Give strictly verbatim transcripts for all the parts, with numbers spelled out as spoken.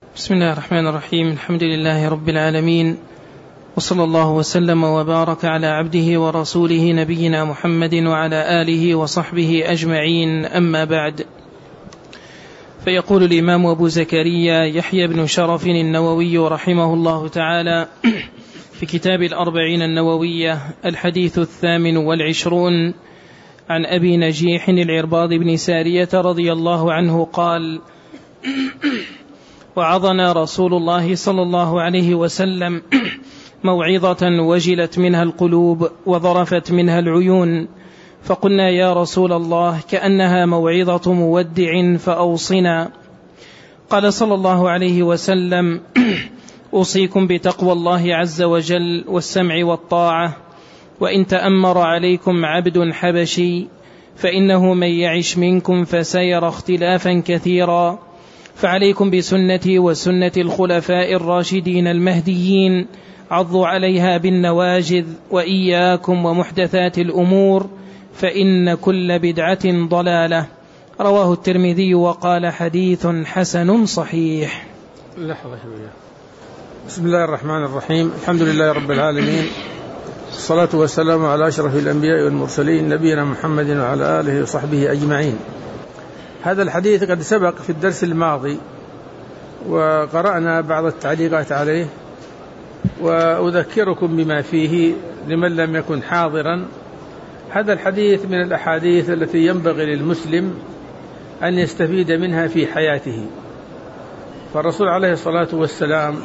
بسم الله الرحمن الرحيم. الحمد لله رب العالمين، وصلى الله وسلم وبارك على عبده ورسوله نبينا محمد وعلى آله وصحبه أجمعين، أما بعد. فيقول الإمام أبو زكريا يحيى بن شرف النووي رحمه الله تعالى في كتاب الأربعين النووية الحديث الثامن والعشرون عن أبي نجيح العرباض بن سارية رضي الله عنه قال: وعظنا رسول الله صلى الله عليه وسلم موعظة وجلت منها القلوب وظرفت منها العيون، فقلنا يا رسول الله كأنها موعظة مودع فأوصنا. قال صلى الله عليه وسلم: أوصيكم بتقوى الله عز وجل والسمع والطاعة، وإن تأمر عليكم عبد حبشي فإنه من يعش منكم فسيرى اختلافا كثيرا، فعليكم بسنتي وسنة الخلفاء الراشدين المهديين، عضوا عليها بالنواجذ، وإياكم ومحدثات الأمور فإن كل بدعة ضلالة. رواه الترمذي وقال حديث حسن صحيح. لحظة شوية. بسم الله الرحمن الرحيم. الحمد لله رب العالمين، الصلاة والسلام على أشرف الأنبياء والمرسلين نبينا محمد وعلى آله وصحبه أجمعين. هذا الحديث قد سبق في الدرس الماضي وقرأنا بعض التعليقات عليه، وأذكركم بما فيه لمن لم يكن حاضرا. هذا الحديث من الأحاديث التي ينبغي للمسلم أن يستفيد منها في حياته، فالرسول عليه الصلاة والسلام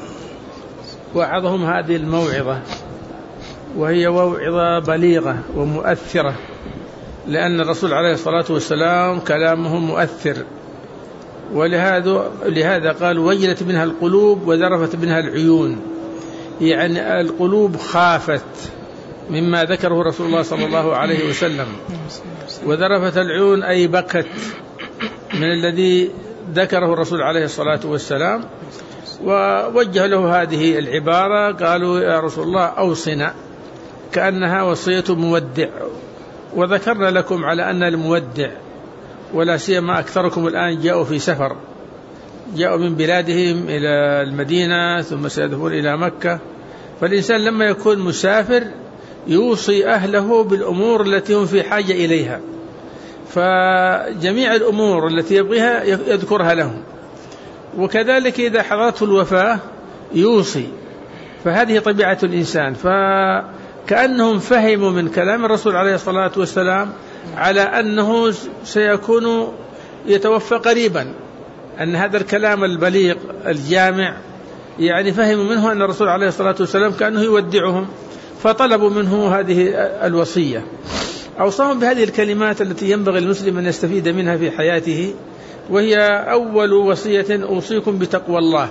وعظهم هذه الموعظة، وهي موعظة بليغة ومؤثرة، لأن الرسول عليه الصلاة والسلام كلامه مؤثر، ولهذا لهذا قال: وجلت منها القلوب وذرفت منها العيون، يعني القلوب خافت مما ذكره رسول الله صلى الله عليه وسلم، وذرفت العيون أي بكت من الذي ذكره الرسول عليه الصلاة والسلام، ووجه له هذه العبارة. قالوا: يا رسول الله أوصنا، كأنها وصية مودع. وذكرنا لكم على أن المودع، ولا سيما أكثركم الآن جاءوا في سفر، جاءوا من بلادهم إلى المدينة ثم سيذهبون إلى مكة، فالإنسان لما يكون مسافر يوصي أهله بالأمور التي هم في حاجة إليها، فجميع الأمور التي يبغيها يذكرها لهم، وكذلك إذا حضرته الوفاة يوصي. فهذه طبيعة الإنسان، فكأنهم فهموا من كلام الرسول عليه الصلاة والسلام على أنه سيكون يتوفى قريبا، أن هذا الكلام البليغ الجامع يعني فهموا منه أن الرسول عليه الصلاة والسلام كأنه يودعهم، فطلبوا منه هذه الوصية. أوصاهم بهذه الكلمات التي ينبغي المسلم أن يستفيد منها في حياته، وهي أول وصية: أوصيكم بتقوى الله.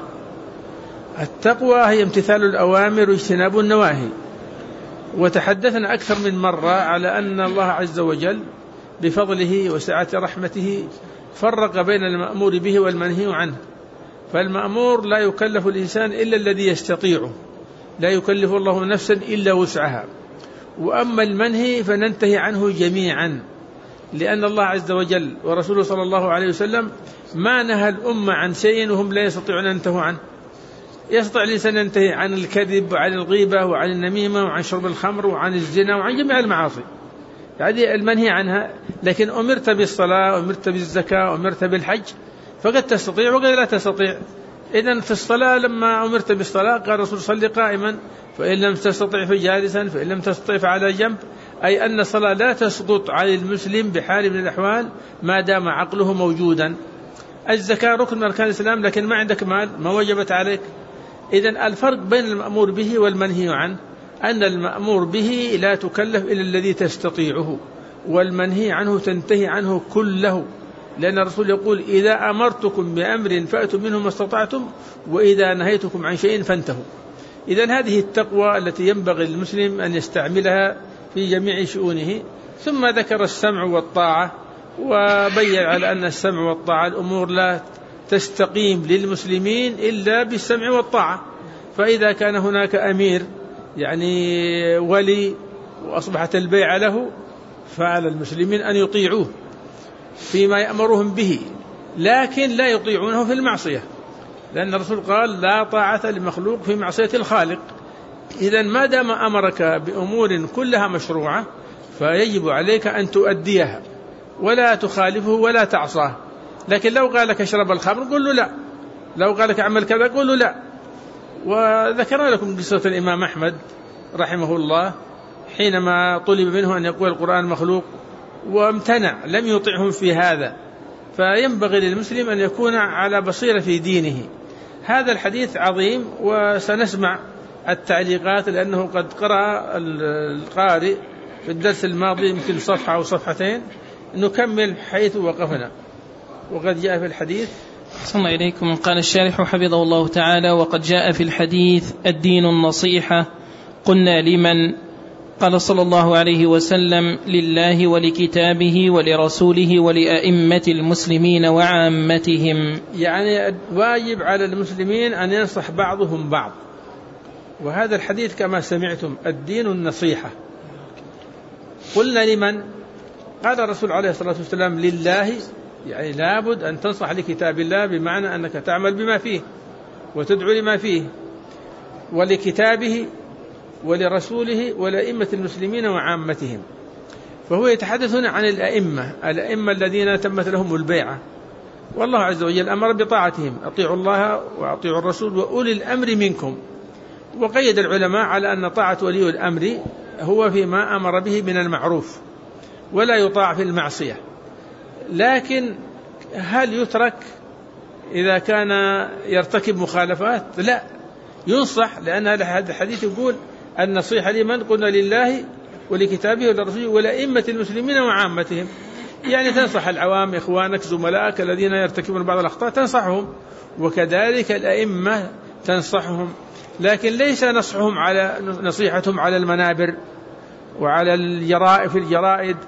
التقوى هي امتثال الأوامر واجتناب النواهي، وتحدثنا أكثر من مرة على أن الله عز وجل بفضله وسعة رحمته فرق بين المأمور به والمنهي عنه، فالمأمور لا يكلف الإنسان إلا الذي يستطيعه، لا يكلف الله نفسا إلا وسعها، وأما المنهي فننتهي عنه جميعا، لأن الله عز وجل ورسوله صلى الله عليه وسلم ما نهى الأمة عن شيء وهم لا يستطيعون أن ينتهوا عنه. يستطيع الإنسان ينتهي عن الكذب وعن الغيبة وعن النميمة وعن شرب الخمر وعن الزنا وعن جميع المعاصي، هذه المنهي عنها. لكن أمرت بالصلاة، أمرت بالزكاة، أمرت بالحج، فقد تستطيع وقد لا تستطيع. إذن في الصلاة لما أمرت بالصلاة قال الرسول: صل قائما، فإن لم تستطع فجالسا، فإن لم تستطع فعلى جنب، أي أن الصلاة لا تسقط عن المسلم بحال من الأحوال ما دام عقله موجودا. الزكاة ركن من أركان الإسلام، لكن ما عندك مال ما وجبت عليك. إذن الفرق بين المأمور به والمنهي عنه أن المأمور به لا تكلف إلا الذي تستطيعه، والمنهي عنه تنتهي عنه كله، لأن الرسول يقول: إذا أمرتكم بأمر فأتوا منه ما استطعتم، وإذا نهيتكم عن شيء فانتهوا. إذن هذه التقوى التي ينبغي للمسلم أن يستعملها في جميع شؤونه. ثم ذكر السمع والطاعة، وبين على أن السمع والطاعة الأمور لا تستقيم للمسلمين إلا بالسمع والطاعة. فإذا كان هناك أمير يعني ولي وأصبحت البيعة له، فعلى المسلمين أن يطيعوه فيما يأمرهم به، لكن لا يطيعونه في المعصية. لأن الرسول قال لا طاعة لمخلوق في معصية الخالق. إذن ما دام أمرك بأمور كلها مشروعة فيجب عليك أن تؤديها ولا تخالفه ولا تعصاه. لكن لو قال لك اشرب الخمر قل له لا، لو قال لك اعمل كذا قل له لا. وذكرنا لكم قصة الإمام أحمد رحمه الله حينما طلب منه أن يقول القرآن مخلوق وامتنع، لم يطعهم في هذا. فينبغي للمسلم أن يكون على بصيرة في دينه. هذا الحديث عظيم وسنسمع التعليقات لأنه قد قرأ القارئ في الدرس الماضي يمكن صفحة أو صفحتين، نكمل حيث وقفنا. وقد جاء في الحديث صلى الله إليكم. قال الشارح حفظه الله تعالى: وقد جاء في الحديث الدين النصيحة. قلنا لمن؟ قال صلى الله عليه وسلم: لله ولكتابه ولرسوله ولأئمة المسلمين وعامتهم. يعني واجب على المسلمين أن ينصح بعضهم بعض. وهذا الحديث كما سمعتم الدين النصيحة. قلنا لمن؟ قال الرسول عليه الصلاة والسلام: لله، يعني لابد أن تنصح لكتاب الله، بمعنى أنك تعمل بما فيه وتدعو لما فيه، ولكتابه ولرسوله ولأئمة المسلمين وعامتهم. فهو يتحدثنا عن الأئمة، الأئمة الذين تمت لهم البيعة، والله عز وجل أمر بطاعتهم: أطيعوا الله وأطيعوا الرسول وأولي الأمر منكم. وقيد العلماء على أن طاعة ولي الأمر هو فيما أمر به من المعروف ولا يطاع في المعصية. لكن هل يترك إذا كان يرتكب مخالفات؟ لا، ينصح، لأن هذا الحديث يقول النصيحة لمن؟ قلنا لله ولكتابه ولرسوله ولأئمة المسلمين وعامتهم. يعني تنصح العوام، إخوانك زملائك الذين يرتكبون بعض الأخطاء تنصحهم، وكذلك الأئمة تنصحهم. لكن ليس نصحهم على نصيحتهم على المنابر وعلى الجرائد في الجرائد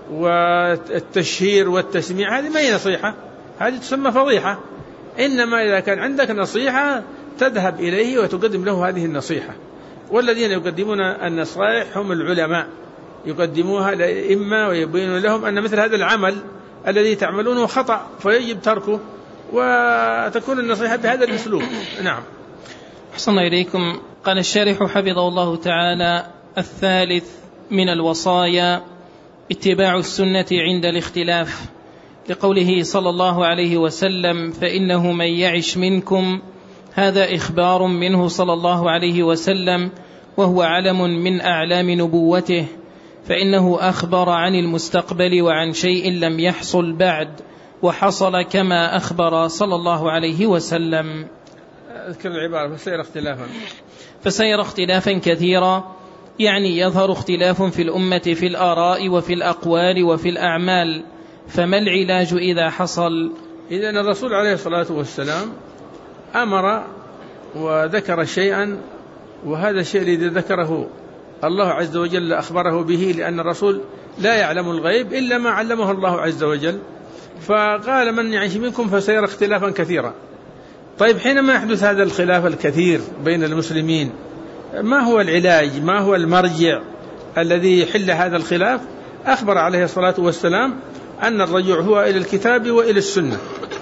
والتشهير والتسميع، هذه ما هي نصيحة، هذه تسمى فضيحة. إنما إذا كان عندك نصيحة تذهب إليه وتقدم له هذه النصيحة. والذين يقدمون النصائح هم العلماء، يقدموها للأئمة ويبينون لهم أن مثل هذا العمل الذي تعملونه خطأ فيجب تركه، وتكون النصيحة بهذا الأسلوب. نعم. أحسن إليكم. قال الشارح حفظه الله تعالى: الثالث من الوصايا اتباع السنة عند الاختلاف، لقوله صلى الله عليه وسلم: فإنه من يعش منكم. هذا إخبار منه صلى الله عليه وسلم، وهو علم من أعلام نبوته، فإنه أخبر عن المستقبل وعن شيء لم يحصل بعد، وحصل كما أخبر صلى الله عليه وسلم. أذكر العبارة: فسير اختلافا فسير اختلافا كثيرا، يعني يظهر اختلاف في الأمة في الآراء وفي الأقوال وفي الأعمال، فما العلاج إذا حصل؟ إذن الرسول عليه الصلاة والسلام أمر وذكر شيئا، وهذا الشيء الذي ذكره الله عز وجل أخبره به، لأن الرسول لا يعلم الغيب إلا ما علمه الله عز وجل. فقال: من يعيش منكم فسيرى اختلافا كثيرا. طيب، حينما يحدث هذا الخلاف الكثير بين المسلمين، ما هو العلاج؟ ما هو المرجع الذي يحل هذا الخلاف؟ أخبر عليه الصلاة والسلام أن الرجوع هو إلى الكتاب وإلى السنة،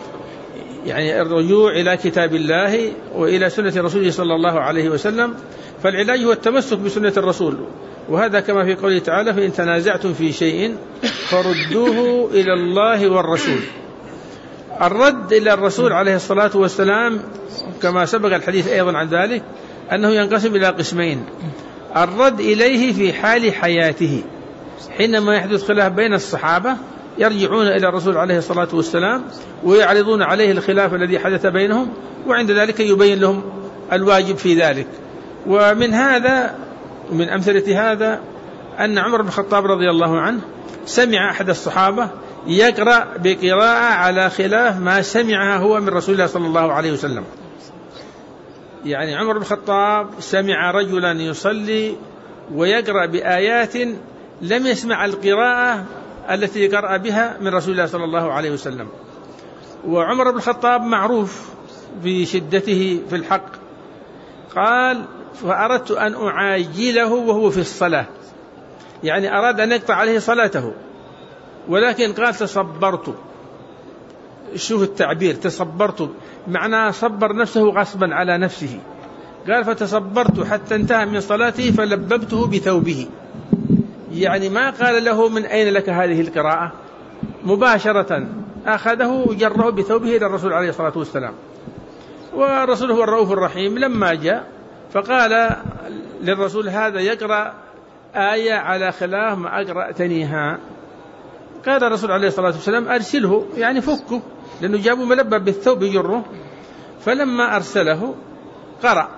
يعني الرجوع إلى كتاب الله وإلى سنة رسوله صلى الله عليه وسلم. فالعلاج هو التمسك بسنة الرسول، وهذا كما في قوله تعالى: فإن تنازعتم في شيء فردوه إلى الله والرسول. الرد إلى الرسول عليه الصلاة والسلام كما سبق الحديث أيضا عن ذلك أنه ينقسم إلى قسمين: الرد إليه في حال حياته، حينما يحدث خلاف بين الصحابة يرجعون إلى الرسول عليه الصلاة والسلام ويعرضون عليه الخلاف الذي حدث بينهم، وعند ذلك يبين لهم الواجب في ذلك. ومن هذا من أمثلة هذا أن عمر بن الخطاب رضي الله عنه سمع أحد الصحابة يقرأ بقراءة على خلاف ما سمعها هو من رسول الله صلى الله عليه وسلم. يعني عمر بن الخطاب سمع رجلا يصلي ويقرأ بآيات لم يسمع القراءة التي قرأ بها من رسول الله صلى الله عليه وسلم. وعمر بن الخطاب معروف بشدته في الحق. قال: فأردت أن أعاجله وهو في الصلاة، يعني أراد أن يقطع عليه صلاته، ولكن قال: تصبرت، شوف التعبير تصبرت، معناه صبر نفسه غصبا على نفسه. قال فتصبرت حتى انتهى من صلاته فلببته بثوبه، يعني ما قال له من أين لك هذه القراءة، مباشرة أخذه وجره بثوبه إلى الرسول عليه الصلاة والسلام. والرسول هو الرؤوف الرحيم، لما جاء فقال للرسول هذا يقرأ آية على خلاف ما أقرأتنيها. قال الرسول عليه الصلاة والسلام أرسله، يعني فكه، لأنه جابوا ملبب بالثوب يجره. فلما أرسله قرأ،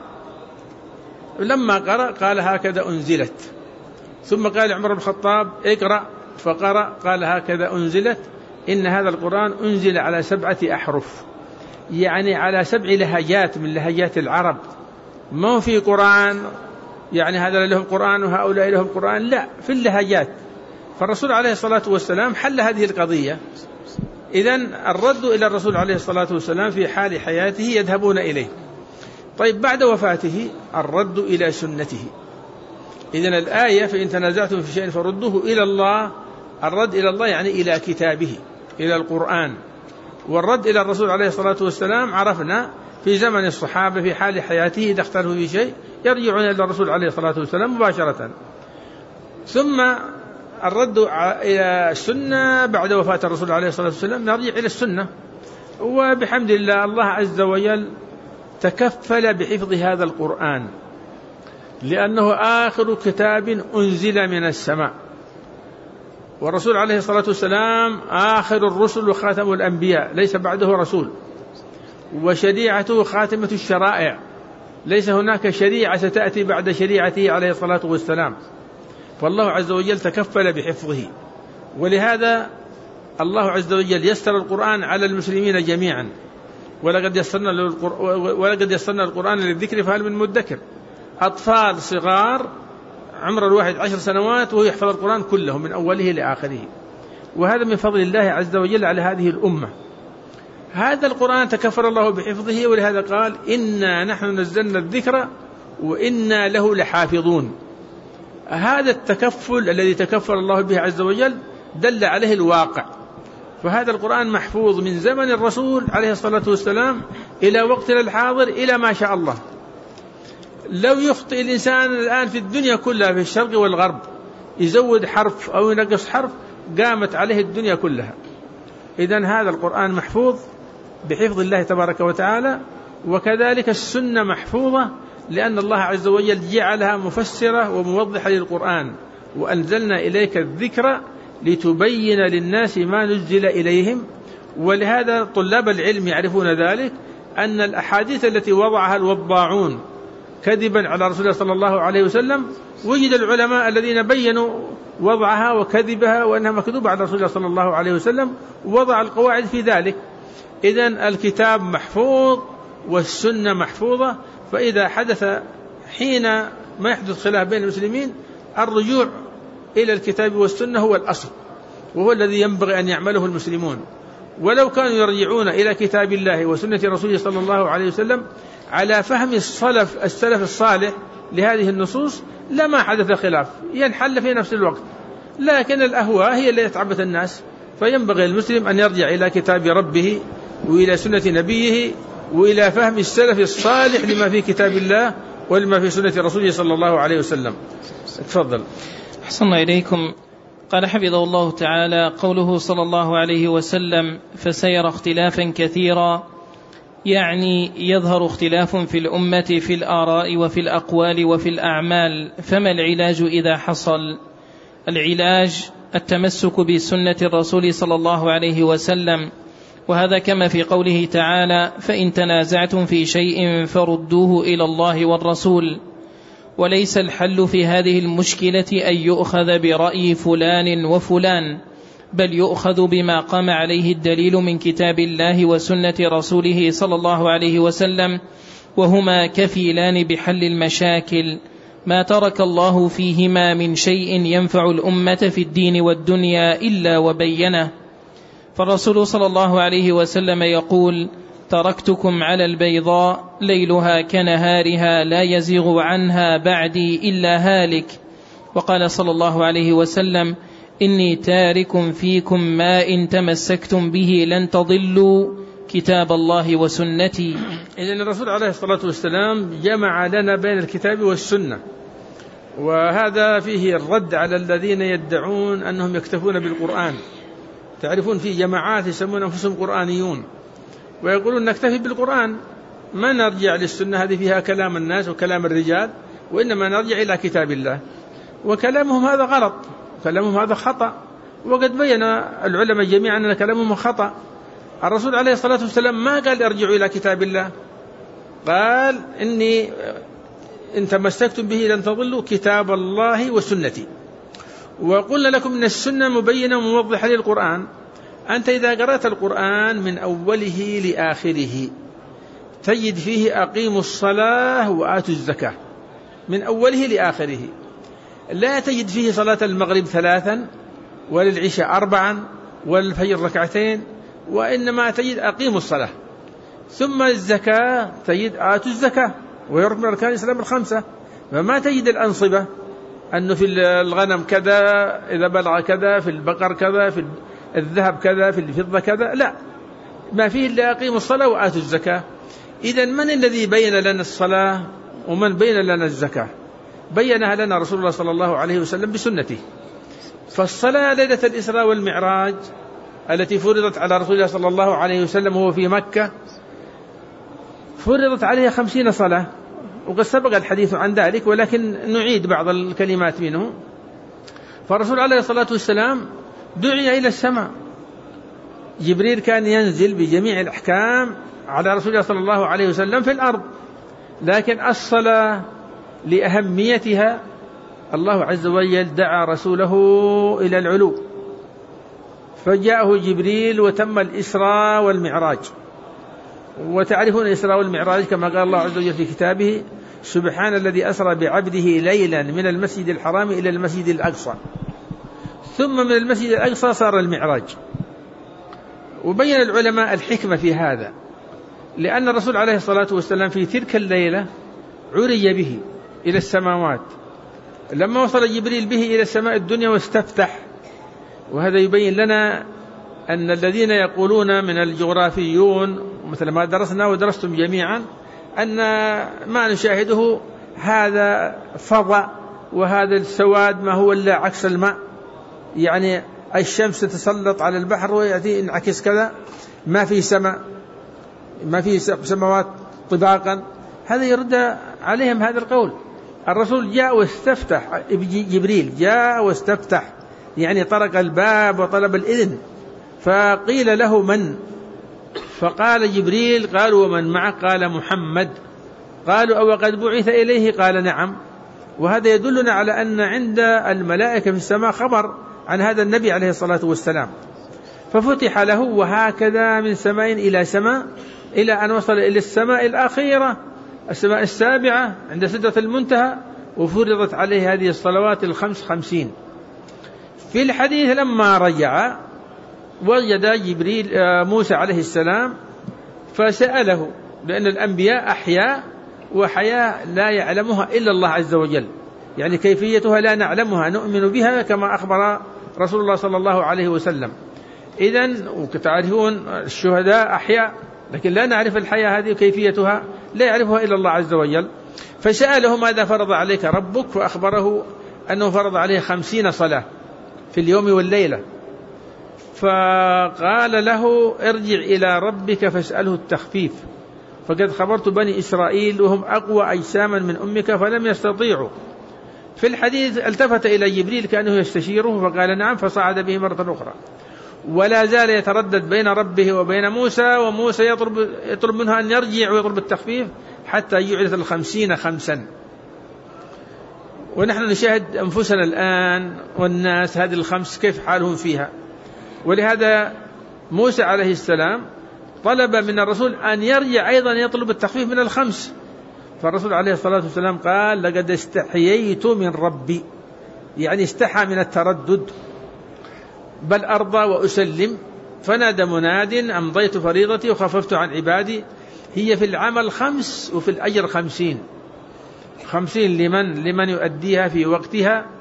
لما قرأ قال هكذا أنزلت. ثم قال عمر بن الخطاب اقرأ، فقرأ قال هكذا أنزلت، إن هذا القرآن أنزل على سبعة أحرف، يعني على سبع لهجات من لهجات العرب، ما في قرآن يعني هذا لهم قرآن وهؤلاء لهم قرآن، لا، في اللهجات. فالرسول عليه الصلاة والسلام حل هذه القضية. إذن الرد إلى الرسول عليه الصلاة والسلام في حال حياته يذهبون إليه. طيب بعد وفاته الرد إلى سنته. إذن الآية فإن تنازعتم في شيء فردوه إلى الله، الرد إلى الله يعني إلى كتابه، إلى القرآن. والرد إلى الرسول عليه الصلاة والسلام عرفنا في زمن الصحابة في حال حياته إذا اختلفوا في شيء يرجعون إلى الرسول عليه الصلاة والسلام مباشرة. ثم الرد إلى السنة بعد وفاة الرسول عليه الصلاة والسلام نرجع إلى السنة. وبحمد الله الله عز وجل تكفل بحفظ هذا القرآن، لأنه آخر كتاب أنزل من السماء، والرسول عليه الصلاة والسلام آخر الرسل وخاتم الأنبياء، ليس بعده رسول، وشريعته خاتمة الشرائع، ليس هناك شريعة ستأتي بعد شريعته عليه الصلاة والسلام. فالله عز وجل تكفل بحفظه، ولهذا الله عز وجل يسر القرآن على المسلمين جميعا. ولقد يسرنا ولقد يسرنا القرآن للذكر فهل من مدكر. أطفال صغار عمر الواحد عشر سنوات وهو يحفظ القرآن كله من أوله لآخره، وهذا من فضل الله عز وجل على هذه الأمة. هذا القرآن تكفر الله بحفظه، ولهذا قال إنا نحن نزلنا الذكر وإنا له لحافظون. هذا التكفل الذي تكفل الله به عز وجل دل عليه الواقع. فهذا القرآن محفوظ من زمن الرسول عليه الصلاة والسلام إلى وقتنا الحاضر إلى ما شاء الله. لو يخطئ الإنسان الآن في الدنيا كلها في الشرق والغرب يزود حرف أو ينقص حرف قامت عليه الدنيا كلها. إذن هذا القرآن محفوظ بحفظ الله تبارك وتعالى، وكذلك السنة محفوظة لأن الله عز وجل جعلها مفسرة وموضحة للقرآن. وأنزلنا إليك الذكر لتبين للناس ما نزل إليهم. ولهذا طلاب العلم يعرفون ذلك، أن الأحاديث التي وضعها الوضاعون كذبا على رسول الله صلى الله عليه وسلم وجد العلماء الذين بينوا وضعها وكذبها وأنها مكذوبة على رسول الله صلى الله عليه وسلم، ووضع القواعد في ذلك. إذن الكتاب محفوظ والسنة محفوظة. فإذا حدث حين ما يحدث خلاف بين المسلمين الرجوع إلى الكتاب والسنة هو الأصل، وهو الذي ينبغي أن يعمله المسلمون. ولو كانوا يرجعون إلى كتاب الله وسنة رسوله صلى الله عليه وسلم على فهم السلف السلف الصالح لهذه النصوص لما حدث خلاف، ينحل في نفس الوقت. لكن الأهواء هي التي تعبت الناس. فينبغي المسلم أن يرجع إلى كتاب ربه وإلى سنة نبيه وإلى فهم السلف الصالح لما في كتاب الله ولما في سنة رسوله صلى الله عليه وسلم. تفضل. أحسن إليكم. قال حفظه الله تعالى قوله صلى الله عليه وسلم فسيرى اختلافا كثيرا، يعني يظهر اختلاف في الأمة في الآراء وفي الأقوال وفي الأعمال، فما العلاج إذا حصل؟ العلاج التمسك بسنة الرسول صلى الله عليه وسلم، وهذا كما في قوله تعالى فإن تنازعتم في شيء فردوه إلى الله والرسول. وليس الحل في هذه المشكلة أن يؤخذ برأي فلان وفلان، بل يؤخذ بما قام عليه الدليل من كتاب الله وسنة رسوله صلى الله عليه وسلم، وهما كفيلان بحل المشاكل ما ترك الله فيهما من شيء ينفع الأمة في الدين والدنيا إلا وبينه. فالرسول صلى الله عليه وسلم يقول تركتكم على البيضاء ليلها كنهارها لا يزيغ عنها بعدي إلا هالك. وقال صلى الله عليه وسلم إني تارك فيكم ما إن تمسكتم به لن تضلوا كتاب الله وسنتي. إذن الرسول عليه الصلاة والسلام جمع لنا بين الكتاب والسنة، وهذا فيه الرد على الذين يدعون أنهم يكتفون بالقرآن. تعرفون في جماعات يسمون أنفسهم قرآنيون ويقولون نكتفي بالقرآن، ما نرجع للسنة، هذه فيها كلام الناس وكلام الرجال، وإنما نرجع إلى كتاب الله. وكلامهم هذا غلط، كلامهم هذا خطأ، وقد بين العلماء جميعا أن كلامهم خطأ. الرسول عليه الصلاة والسلام ما قال ارجعوا إلى كتاب الله، قال إني إن تمسكتم به لن تضلوا كتاب الله وسنتي. وقلنا لكم إن السنة مبينة وموضحة للقرآن. أنت إذا قرأت القرآن من أوله لآخره تجد فيه أقيموا الصلاة وآتوا الزكاة من أوله لآخره، لا تجد فيه صلاة المغرب ثلاثا وللعشاء أربعا وللفجر ركعتين، وإنما تجد أقيموا الصلاة. ثم الزكاة تجد آتوا الزكاة، ويركن أركان الإسلام الخمسة. فما تجد الأنصبة أنه في الغنم كذا، إذا بلغ كذا، في البقر كذا، في الذهب كذا، في الفضة كذا، لا، ما فيه إلا أقيموا الصلاة وآتوا الزكاة. إذن من الذي بين لنا الصلاة ومن بين لنا الزكاة؟ بينها لنا رسول الله صلى الله عليه وسلم بسنته. فالصلاة ليلة الإسراء والمعراج التي فرضت على رسول الله صلى الله عليه وسلم وهو في مكة فرضت عليها خمسين صلاة، وقد سبق الحديث عن ذلك، ولكن نعيد بعض الكلمات منه. فالرسول عليه الصلاة والسلام دعي إلى السماء، جبريل كان ينزل بجميع الأحكام على رسول الله صلى الله عليه وسلم في الأرض، لكن الصلاة لأهميتها الله عز وجل دعا رسوله إلى العلو، فجاءه جبريل وتم الإسراء والمعراج. وتعرفون الإسراء والمعراج كما قال الله عز وجل في كتابه: سبحان الذي أسرى بعبده ليلا من المسجد الحرام إلى المسجد الأقصى، ثم من المسجد الأقصى صار المعراج. وبين العلماء الحكمة في هذا، لأن الرسول عليه الصلاة والسلام في تلك الليلة عرج به إلى السماوات، لما وصل جبريل به إلى السماء الدنيا واستفتح. وهذا يبين لنا أن الذين يقولون من الجغرافيون مثل ما درسنا ودرستم جميعا أن ما نشاهده هذا فضاء، وهذا السواد ما هو إلا عكس الماء، يعني الشمس تتسلط على البحر ويأتي انعكس كذا، ما في سماء، ما في سماوات طباقا. هذا يرد عليهم هذا القول. الرسول جاء واستفتح، جبريل جاء واستفتح، يعني طرق الباب وطلب الإذن، فقيل له من؟ فقال جبريل. قالوا ومن معه؟ قال محمد. قالوا أو قد بعث إليه؟ قال نعم. وهذا يدلنا على أن عند الملائكة في السماء خبر عن هذا النبي عليه الصلاة والسلام. ففتح له، وهكذا من سماء إلى سماء إلى أن وصل إلى السماء الأخيرة، السماء السابعة عند سدرة المنتهى، وفرضت عليه هذه الصلوات الخمس خمسين. في الحديث لما رجع وجد جبريل موسى عليه السلام فسأله، لأن الأنبياء أحياء وحياة لا يعلمها إلا الله عز وجل، يعني كيفيتها لا نعلمها، نؤمن بها كما أخبر رسول الله صلى الله عليه وسلم. إذن وكتعرفون الشهداء أحياء، لكن لا نعرف الحياة هذه كيفيتها لا يعرفها إلا الله عز وجل. فسأله ماذا فرض عليك ربك؟ فأخبره أنه فرض عليه خمسين صلاة في اليوم والليلة. فقال له ارجع إلى ربك فاسأله التخفيف، فقد خبرت بني إسرائيل وهم أقوى أجساما من أمك فلم يستطيعوا. في الحديث التفت إلى جبريل كأنه يستشيره فقال نعم، فصعد به مرة أخرى، ولا زال يتردد بين ربه وبين موسى، وموسى يطلب, يطلب منه أن يرجع ويطلب التخفيف حتى يعرف الخمسين خمسا. ونحن نشاهد أنفسنا الآن والناس هذه الخمس كيف حالهم فيها. ولهذا موسى عليه السلام طلب من الرسول أن يرجع أيضا يطلب التخفيف من الخمس، فالرسول عليه الصلاة والسلام قال لقد استحييت من ربي، يعني استحى من التردد، بل أرضى وأسلم. فنادى مناد أمضيت فريضتي وخففت عن عبادي. هي في العمل خمس وفي الأجر خمسين، خمسين لمن لمن يؤديها في وقتها،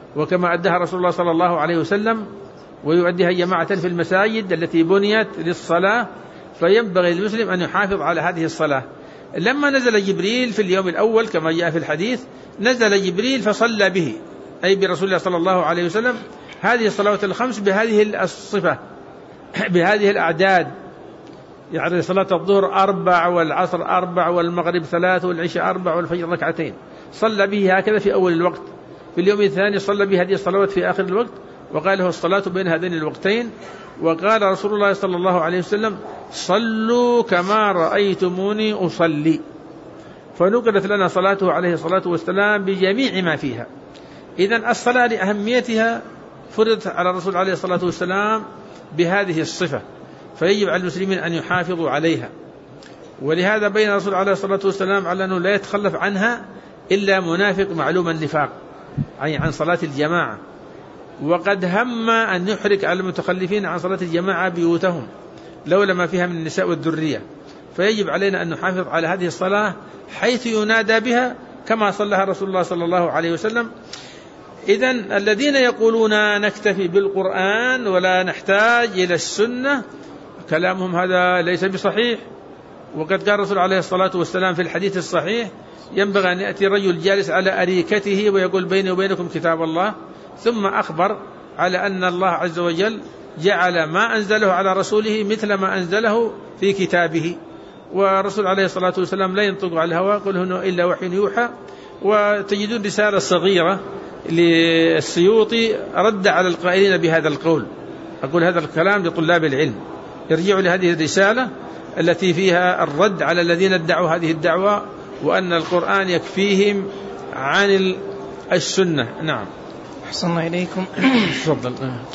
وكما أدها رسول الله صلى الله عليه وسلم، ويؤديها جماعة في المساجد التي بنيت للصلاة، فينبغي للمسلم أن يحافظ على هذه الصلاة. لما نزل جبريل في اليوم الأول كما جاء في الحديث، نزل جبريل فصلى به، أي برسول الله صلى الله عليه وسلم، هذه الصلوات الخمس بهذه الصفة بهذه الأعداد، يعني صلاة الظهر أربع، والعصر أربع، والمغرب ثلاث، والعشاء أربع، والفجر ركعتين، صلى به هكذا في أول الوقت. في اليوم الثاني صلى به هذه الصلوات في آخر الوقت، وقال له الصلاة بين هذين الوقتين. وقال رسول الله صلى الله عليه وسلم: صلوا كما رأيتموني أصلي. فنقلت لنا صلاته عليه الصلاة والسلام بجميع ما فيها. إذن الصلاة لأهميتها فرضت على الرسول عليه الصلاة والسلام بهذه الصفة، فيجب على المسلمين أن يحافظوا عليها. ولهذا بين الرسول عليه الصلاة والسلام على أنه لا يتخلف عنها إلا منافق معلوم النفاق، أي عن صلاة الجماعة. وقد هم أن يحرك على المتخلفين عن صلاة الجماعة بيوتهم لولا ما فيها من النساء والذرية. فيجب علينا أن نحافظ على هذه الصلاة حيث ينادى بها كما صلىها رسول الله صلى الله عليه وسلم. إذن الذين يقولون نكتفي بالقرآن ولا نحتاج إلى السنة، كلامهم هذا ليس بصحيح. وقد قال الرسول عليه الصلاة والسلام في الحديث الصحيح: ينبغي أن يأتي رجل جالس على أريكته ويقول بيني وبينكم كتاب الله، ثم أخبر على أن الله عز وجل جعل ما أنزله على رسوله مثل ما أنزله في كتابه. ورسول عليه الصلاة والسلام لا ينطق على الهوى، قل هو إلا وحي يوحى. وتجدون رسالة صغيرة للسيوطي رد على القائلين بهذا القول. أقول هذا الكلام لطلاب العلم، يرجعوا لهذه الرسالة التي فيها الرد على الذين ادعوا هذه الدعوة وأن القرآن يكفيهم عن السنة. نعم. أحسن إليكم. تفضل.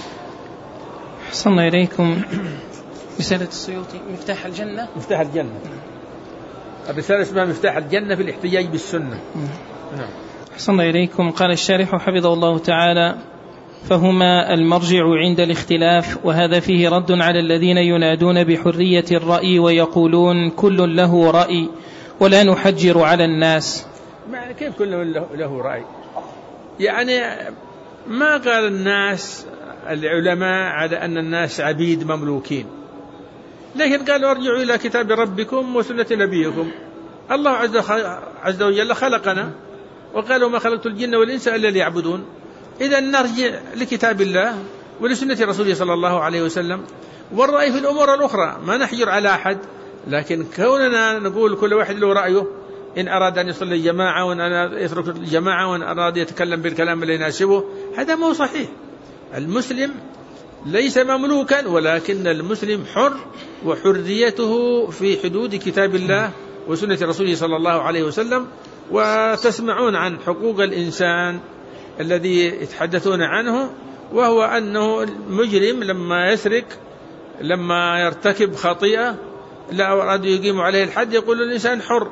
أحسن إليكم. رسالة السيوطي مفتاح الجنة. مفتاح الجنة. الرسالة اسمها مفتاح الجنة في الاحتجاج بالسنة. نعم. أحسن إليكم. قال الشارح حفظه الله تعالى: فهما المرجع عند الاختلاف، وهذا فيه رد على الذين ينادون بحرية الرأي ويقولون كل له رأي ولا نحجر على الناس. معنى كيف كل له رأي؟ يعني ما قال الناس العلماء على أن الناس عبيد مملوكين، لكن قالوا ارجعوا إلى كتاب ربكم وسنة نبيكم. الله عز وجل خلقنا وقالوا ما خلقت الجن والإنس إلا ليعبدون. إذا نرجع لكتاب الله ولسنة رسوله صلى الله عليه وسلم، والرأي في الأمور الأخرى ما نحجر على أحد. لكن كوننا نقول كل واحد له رأيه، إن أراد أن يصلي الجماعة وإن أراد يترك الجماعة وإن أراد يتكلم بالكلام اللي يناسبه، هذا مو صحيح. المسلم ليس مملوكا، ولكن المسلم حر، وحريته في حدود كتاب الله وسنة رسوله صلى الله عليه وسلم. وتسمعون عن حقوق الإنسان الذي يتحدثون عنه، وهو أنه المجرم لما يسرق، لما يرتكب خطيئة لا أراد يقيم عليه الحد، يقول الإنسان حر،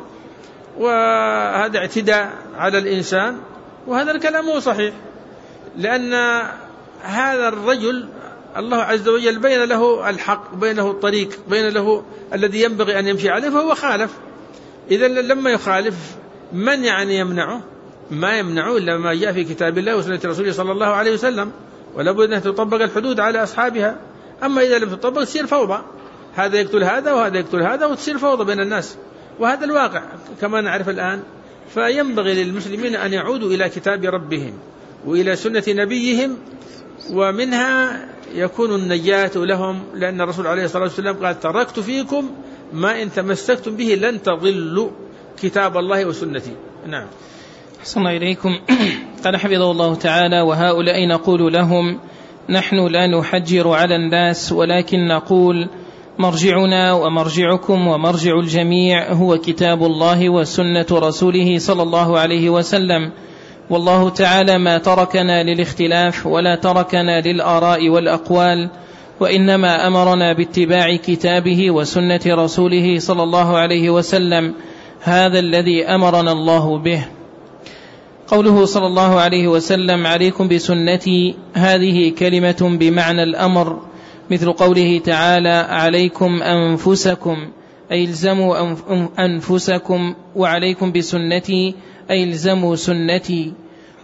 وهذا اعتداء على الإنسان. وهذا الكلام هو صحيح، لأن هذا الرجل الله عز وجل بين له الحق، بين له الطريق، بين له الذي ينبغي أن يمشي عليه، فهو خالف. إذا لما يخالف من يعني يمنعه؟ ما يمنعه إلا ما جاء في كتاب الله وسنة رسوله صلى الله عليه وسلم، ولا بد أن تطبق الحدود على أصحابها. أما إذا لم تطبق تصير فوضى، هذا يقتل هذا وهذا يقتل هذا، وتصير فوضى بين الناس، وهذا الواقع كما نعرف الآن. فينبغي للمسلمين أن يعودوا إلى كتاب ربهم وإلى سنة نبيهم، ومنها يكون النجاة لهم، لأن الرسول عليه الصلاة والسلام قال: تركت فيكم ما إن تمسكتم به لن تضلوا، كتاب الله وسنتي. نعم. أحسن إليكم. قال حفظه الله تعالى: وهؤلاء نقول لهم نحن لا نحجر على الناس، ولكن نقول مرجعنا ومرجعكم ومرجع الجميع هو كتاب الله وسنة رسوله صلى الله عليه وسلم. والله تعالى ما تركنا للاختلاف ولا تركنا للآراء والأقوال، وإنما أمرنا باتباع كتابه وسنة رسوله صلى الله عليه وسلم، هذا الذي أمرنا الله به. قوله صلى الله عليه وسلم: عليكم بسنتي، هذه كلمة بمعنى الأمر، مثل قوله تعالى: عليكم أنفسكم، أي الزموا أنفسكم، وعليكم بسنتي أي الزموا سنتي.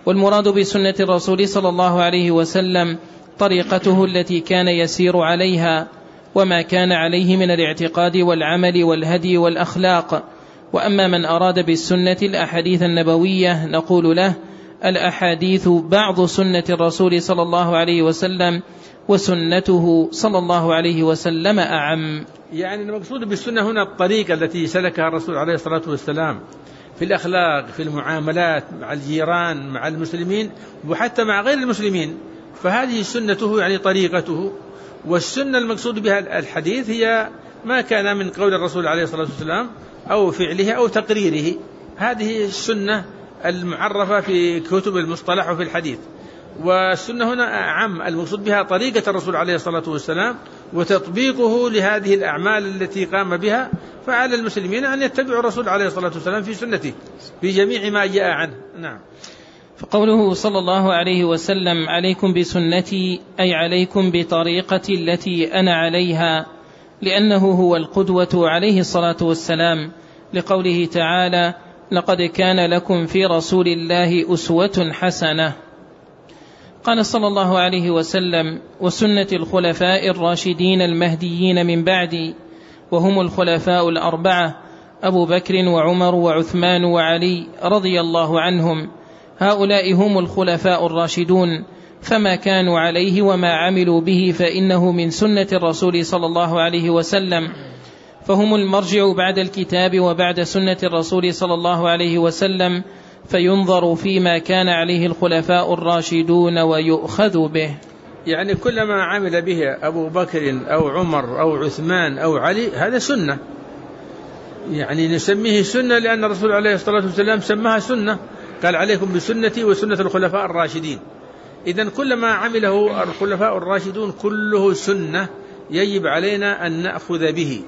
والمراد بسنة الرسول صلى الله عليه وسلم طريقته التي كان يسير عليها وما كان عليه من الاعتقاد والعمل والهدي والأخلاق. وأما من أراد بالسنة الأحاديث النبوية نقول له: الأحاديث بعض سنة الرسول صلى الله عليه وسلم، وسنته صلى الله عليه وسلم أعم. يعني المقصود بالسنة هنا الطريقة التي سلكها الرسول عليه الصلاة والسلام في الأخلاق، في المعاملات مع الجيران، مع المسلمين، وحتى مع غير المسلمين، فهذه سنته يعني طريقته. والسنة المقصود بها الحديث هي ما كان من قول الرسول عليه الصلاة والسلام أو فعله أو تقريره، هذه السنة المعرفة في كتب المصطلح وفي الحديث. والسنة هنا أعم، المقصود بها طريقة الرسول عليه الصلاة والسلام وتطبيقه لهذه الأعمال التي قام بها، فعلى المسلمين أن يتبعوا الرسول عليه الصلاة والسلام في سنته في جميع ما جاء عنه. نعم. فقوله صلى الله عليه وسلم: عليكم بسنتي، أي عليكم بطريقتي التي أنا عليها، لأنه هو القدوة عليه الصلاة والسلام، لقوله تعالى: لقد كان لكم في رسول الله أسوة حسنة. قال صلى الله عليه وسلم: وسنة الخلفاء الراشدين المهديين من بعدي، وهم الخلفاء الأربعة أبو بكر وعمر وعثمان وعلي رضي الله عنهم، هؤلاء هم الخلفاء الراشدون، فما كانوا عليه وما عملوا به فإنه من سنة الرسول صلى الله عليه وسلم، فهم المرجع بعد الكتاب وبعد سنة الرسول صلى الله عليه وسلم، فينظر فيما كان عليه الخلفاء الراشدون ويؤخذ به. يعني كلما عمل به أبو بكر أو عمر أو عثمان أو علي هذا سنة، يعني نسميه سنة لأن الرسول عليه الصلاة والسلام سماها سنة، قال: عليكم بسنتي وسنة الخلفاء الراشدين. إذن كلما عمله الخلفاء الراشدون كله سنة يجب علينا أن نأخذ به.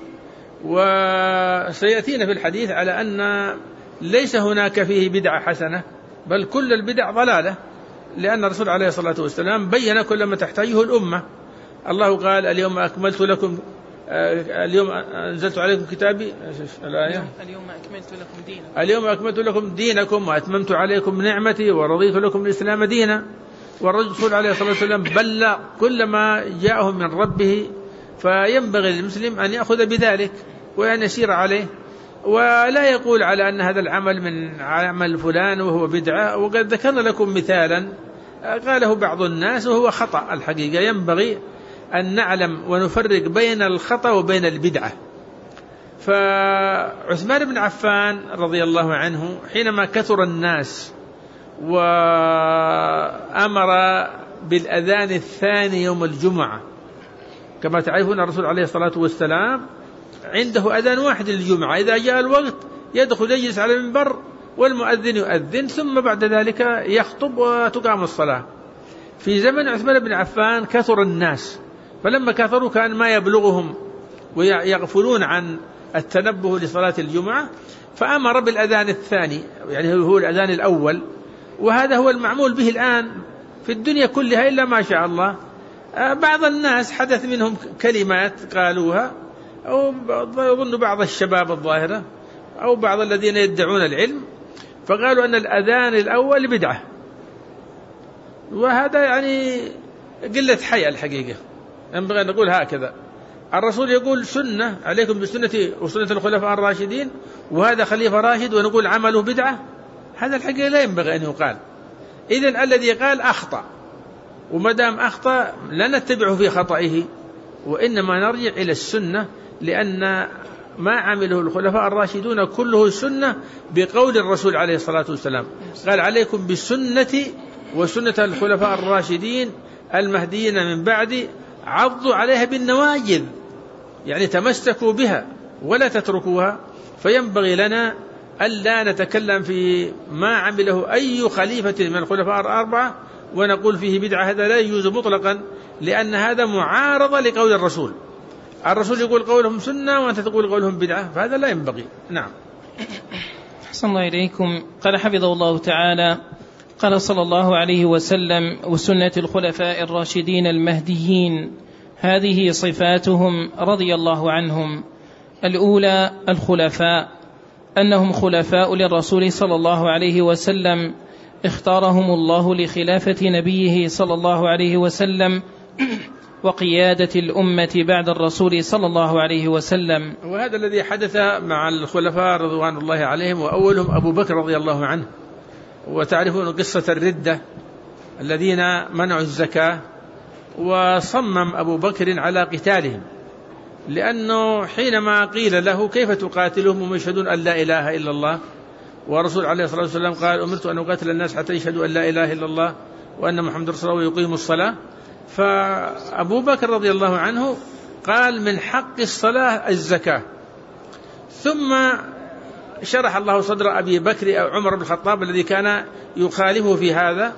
وسيأتينا في الحديث على أن ليس هناك فيه بدعة حسنة، بل كل البدع ضلالة، لأن الرسول عليه الصلاة والسلام بيّن كل ما تحتاجه الأمة. الله قال: اليوم أكملت لكم اليوم أنزلت عليكم كتابي، الآية اليوم أكملت لكم دينكم اليوم أكملت لكم دينكم وأتممت عليكم نعمتي ورضيت لكم الإسلام دينا. والرسول عليه الصلاة والسلام بلغ كل ما جاءه من ربه، فينبغي للمسلم أن يأخذ بذلك وأن يسير عليه، ولا يقول على أن هذا العمل من عمل فلان وهو بدعة. وقد ذكرنا لكم مثالا قاله بعض الناس وهو خطأ الحقيقة، ينبغي أن نعلم ونفرق بين الخطأ وبين البدعة. فعثمان بن عفان رضي الله عنه حينما كثر الناس وأمر بالأذان الثاني يوم الجمعة، كما تعرفون الرسول عليه الصلاة والسلام عنده أذان واحد للجمعة، إذا جاء الوقت يدخل يجلس على المنبر والمؤذن يؤذن، ثم بعد ذلك يخطب وتقام الصلاة. في زمن عثمان بن عفان كثر الناس، فلما كثروا كان ما يبلغهم ويغفلون عن التنبه لصلاة الجمعة، فأمر بالأذان الثاني، يعني هو الأذان الأول، وهذا هو المعمول به الآن في الدنيا كلها إلا ما شاء الله. بعض الناس حدث منهم كلمات قالوها، أو يظن بعض الشباب الظاهرة أو بعض الذين يدعون العلم، فقالوا أن الأذان الأول بدعة، وهذا يعني قلة حياء الحقيقة. ينبغي أن نقول هكذا: الرسول يقول سنة، عليكم بسنتي وسنة الخلفاء الراشدين، وهذا خليفة راشد ونقول عمله بدعة، هذا الحقيقة لا ينبغي أن يقال. إذن الذي قال أخطأ، ومدام أخطأ لا نتبعه في خطئه، وإنما نرجع إلى السنة، لأن ما عمله الخلفاء الراشدون كله سنة بقول الرسول عليه الصلاة والسلام، قال: عليكم بسنتي وسنة الخلفاء الراشدين المهديين من بعدي، عضوا عليها بالنواجذ، يعني تمسكوا بها ولا تتركوها. فينبغي لنا ألا نتكلم في ما عمله أي خليفة من الخلفاء الأربعة ونقول فيه بدعة، هذا لا يجوز مطلقا، لأن هذا معارضة لقول الرسول. الرسول يقول قولهم سنة وأنت تقول قولهم بدعة، فهذا لا ينبغي. نعم. أحسن الله إليكم. قال حفظه الله تعالى: قال صلى الله عليه وسلم: وسنة الخلفاء الراشدين المهديين، هذه صفاتهم رضي الله عنهم. الأولى الخلفاء، أنهم خلفاء للرسول صلى الله عليه وسلم اختارهم الله لخلافة نبيه صلى الله عليه وسلم وقيادة الأمة بعد الرسول صلى الله عليه وسلم. وهذا الذي حدث مع الخلفاء رضوان الله عليهم، وأولهم أبو بكر رضي الله عنه. وتعرفون قصة الردة الذين منعوا الزكاة، وصمم أبو بكر على قتالهم، لأنه حينما قيل له كيف تقاتلهم وهم يشهدون أن لا إله إلا الله، ورسول عليه الصلاة والسلام قال أمرت أن أقاتل الناس حتى يشهدوا أن لا إله إلا الله وأن محمد رسول الله ويقيموا الصلاة. فأبو بكر رضي الله عنه قال من حق الصلاة الزكاة. ثم شرح الله صدر أبي بكر أو عمر بن الخطاب الذي كان يخالفه في هذا،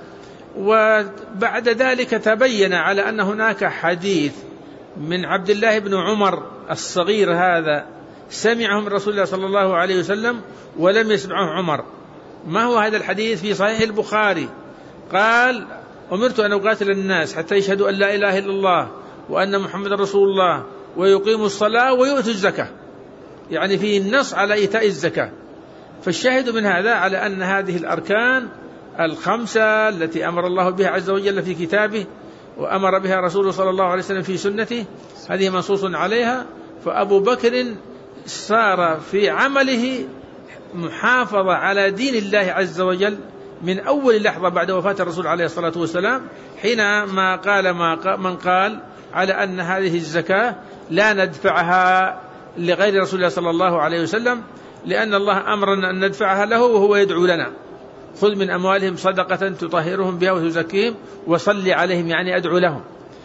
وبعد ذلك تبين على أن هناك حديث من عبد الله بن عمر الصغير هذا سمعه من رسول الله صلى الله عليه وسلم ولم يسمعه عمر. ما هو هذا الحديث؟ في صحيح البخاري، قال أمرت أن أقاتل الناس حتى يشهدوا أن لا إله إلا الله وأن محمد رسول الله ويقيموا الصلاة ويؤتوا الزكاة، يعني في النص على إيتاء الزكاة. فالشاهد من هذا على أن هذه الأركان الخمسة التي أمر الله بها عز وجل في كتابه وأمر بها رسوله صلى الله عليه وسلم في سنته، هذه منصوص عليها. فأبو بكر صار في عمله محافظة على دين الله عز وجل من أول لحظة بعد وفاة الرسول عليه الصلاة والسلام، حينما قال ما من قال على أن هذه الزكاة لا ندفعها لغير رسول الله صلى الله عليه وسلم، لأن الله أمرنا أن ندفعها له وهو يدعو لنا، خذ من أموالهم صدقة تطهرهم بها وتزكيهم وصل عليهم، يعني أدعو لهم.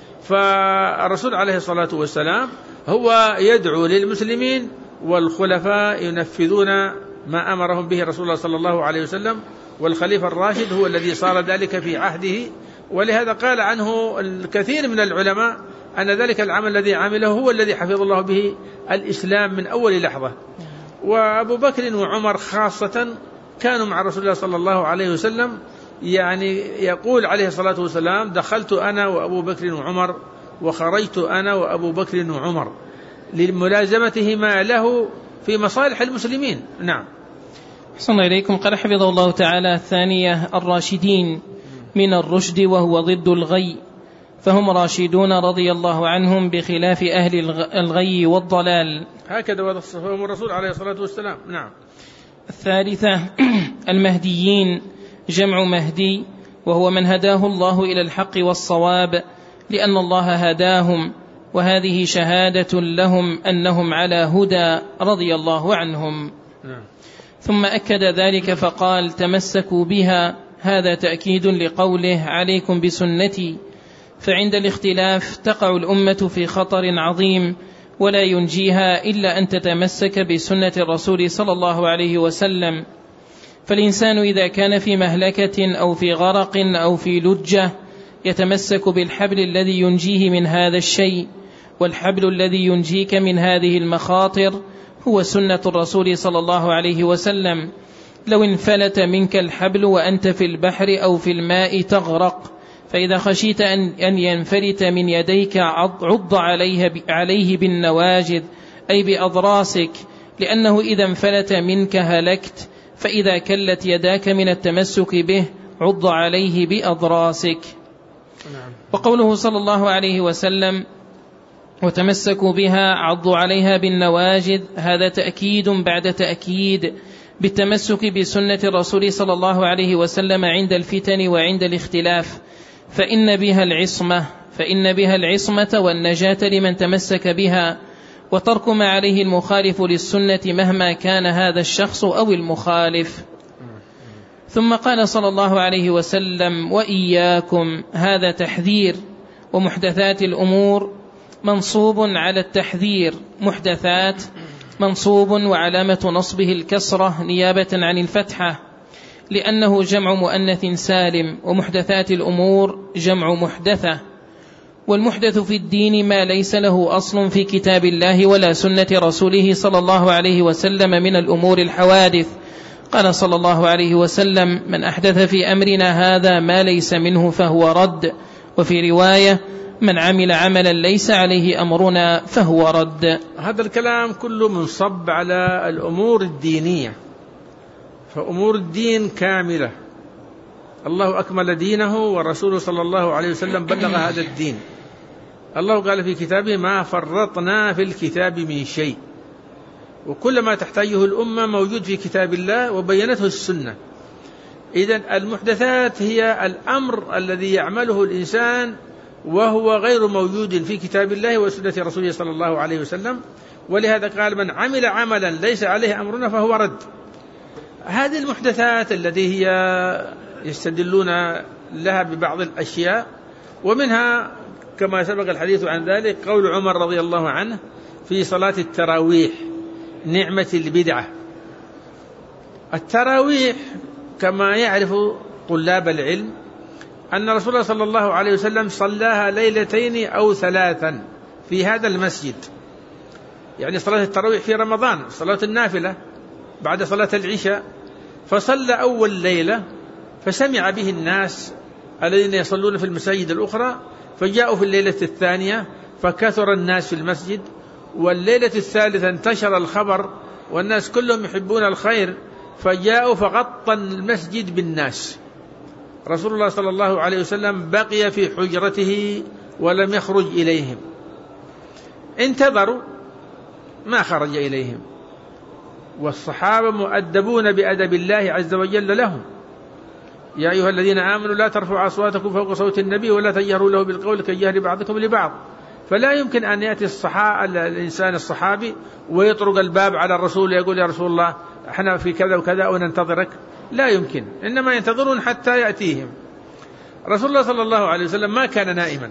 فالرسول عليه الصلاة والسلام هو يدعو للمسلمين، والخلفاء ينفذون ما أمرهم به رسول الله صلى الله عليه وسلم، والخليفة الراشد هو الذي صار ذلك في عهده. ولهذا قال عنه الكثير من العلماء أن ذلك العمل الذي عمله هو الذي حفظ الله به الإسلام من أول لحظة. وأبو بكر وعمر خاصة كانوا مع رسول الله صلى الله عليه وسلم، يعني يقول عليه الصلاة والسلام دخلت أنا وأبو بكر وعمر وخرجت أنا وأبو بكر وعمر، لملازمتهما له في مصالح المسلمين. نعم. أحسن إليكم. قال حفظه الله تعالى: الثانية الراشدين من الرشد وهو ضد الغي، فهم راشدون رضي الله عنهم بخلاف أهل الغي والضلال. هكذا وصفهم الرسول عليه الصلاة والسلام. نعم. الثالثة المهديين، جمع مهدي، وهو من هداه الله إلى الحق والصواب، لأن الله هداهم، وهذه شهادة لهم أنهم على هدى رضي الله عنهم. نعم. ثم أكد ذلك فقال: تمسكوا بها، هذا تأكيد لقوله: عليكم بسنتي. فعند الاختلاف تقع الأمة في خطر عظيم، ولا ينجيها إلا أن تتمسك بسنة الرسول صلى الله عليه وسلم. فالإنسان إذا كان في مهلكة أو في غرق أو في لجة يتمسك بالحبل الذي ينجيه من هذا الشيء، والحبل الذي ينجيك من هذه المخاطر هو سنة الرسول صلى الله عليه وسلم. لو انفلت منك الحبل وأنت في البحر أو في الماء تغرق، فإذا خشيت أن ينفلت من يديك عض عليه بالنواجذ أي بأضراسك، لأنه إذا انفلت منك هلكت، فإذا كلت يداك من التمسك به عض عليه بأضراسك. وقوله صلى الله عليه وسلم: وتمسكوا بها عضوا عليها بالنواجذ، هذا تأكيد بعد تأكيد بالتمسك بسنة الرسول صلى الله عليه وسلم عند الفتن وعند الاختلاف، فإن بها العصمة فإن بها العصمة والنجاة لمن تمسك بها، وترك ما عليه المخالف للسنة مهما كان هذا الشخص أو المخالف. ثم قال صلى الله عليه وسلم: وإياكم، هذا تحذير. ومحدثات الأمور منصوب على التحذير، محدثات منصوب وعلامة نصبه الكسرة نيابة عن الفتحة، لأنه جمع مؤنث سالم، ومحدثات الأمور جمع محدثة. والمحدث في الدين ما ليس له أصل في كتاب الله ولا سنة رسوله صلى الله عليه وسلم من الأمور الحوادث. قال صلى الله عليه وسلم: من أحدث في أمرنا هذا ما ليس منه فهو رد. وفي رواية: من عمل عملا ليس عليه أمرنا فهو رد. هذا الكلام كله منصب على الأمور الدينية، فأمور الدين كاملة، الله أكمل دينه ورسوله صلى الله عليه وسلم بلغ هذا الدين. الله قال في كتابه ما فرطنا في الكتاب من شيء، وكل ما تحتاجه الأمة موجود في كتاب الله وبينته السنة. إذن المحدثات هي الأمر الذي يعمله الإنسان وهو غير موجود في كتاب الله وسنة رسوله صلى الله عليه وسلم، ولهذا قال من عمل عملا ليس عليه أمرنا فهو رد. هذه المحدثات التي هي يستدلون لها ببعض الأشياء، ومنها كما سبق الحديث عن ذلك قول عمر رضي الله عنه في صلاة التراويح نعمة البدعة. التراويح كما يعرف طلاب العلم أن رسول الله صلى الله عليه وسلم صلاها ليلتين أو ثلاثا في هذا المسجد، يعني صلاة التراويح في رمضان صلاة النافلة بعد صلاة العشاء، فصلى أول ليلة فسمع به الناس الذين يصلون في المساجد الأخرى، فجاءوا في الليلة الثانية فكثر الناس في المسجد، والليلة الثالثة انتشر الخبر والناس كلهم يحبون الخير، فجاءوا فغطى المسجد بالناس. رسول الله صلى الله عليه وسلم بقي في حجرته ولم يخرج إليهم، انتظروا ما خرج إليهم، والصحابة مؤدبون بأدب الله عز وجل لهم. يا أيها الذين آمنوا لا ترفعوا أصواتكم فوق صوت النبي ولا تجهروا له بالقول كجهر بعضكم لبعض. فلا يمكن أن يأتي الصحابة الإنسان الصحابي ويطرق الباب على الرسول يقول يا رسول الله احنا في كذا وكذا وننتظرك، لا يمكن، إنما ينتظرون حتى يأتيهم. رسول الله صلى الله عليه وسلم ما كان نائما،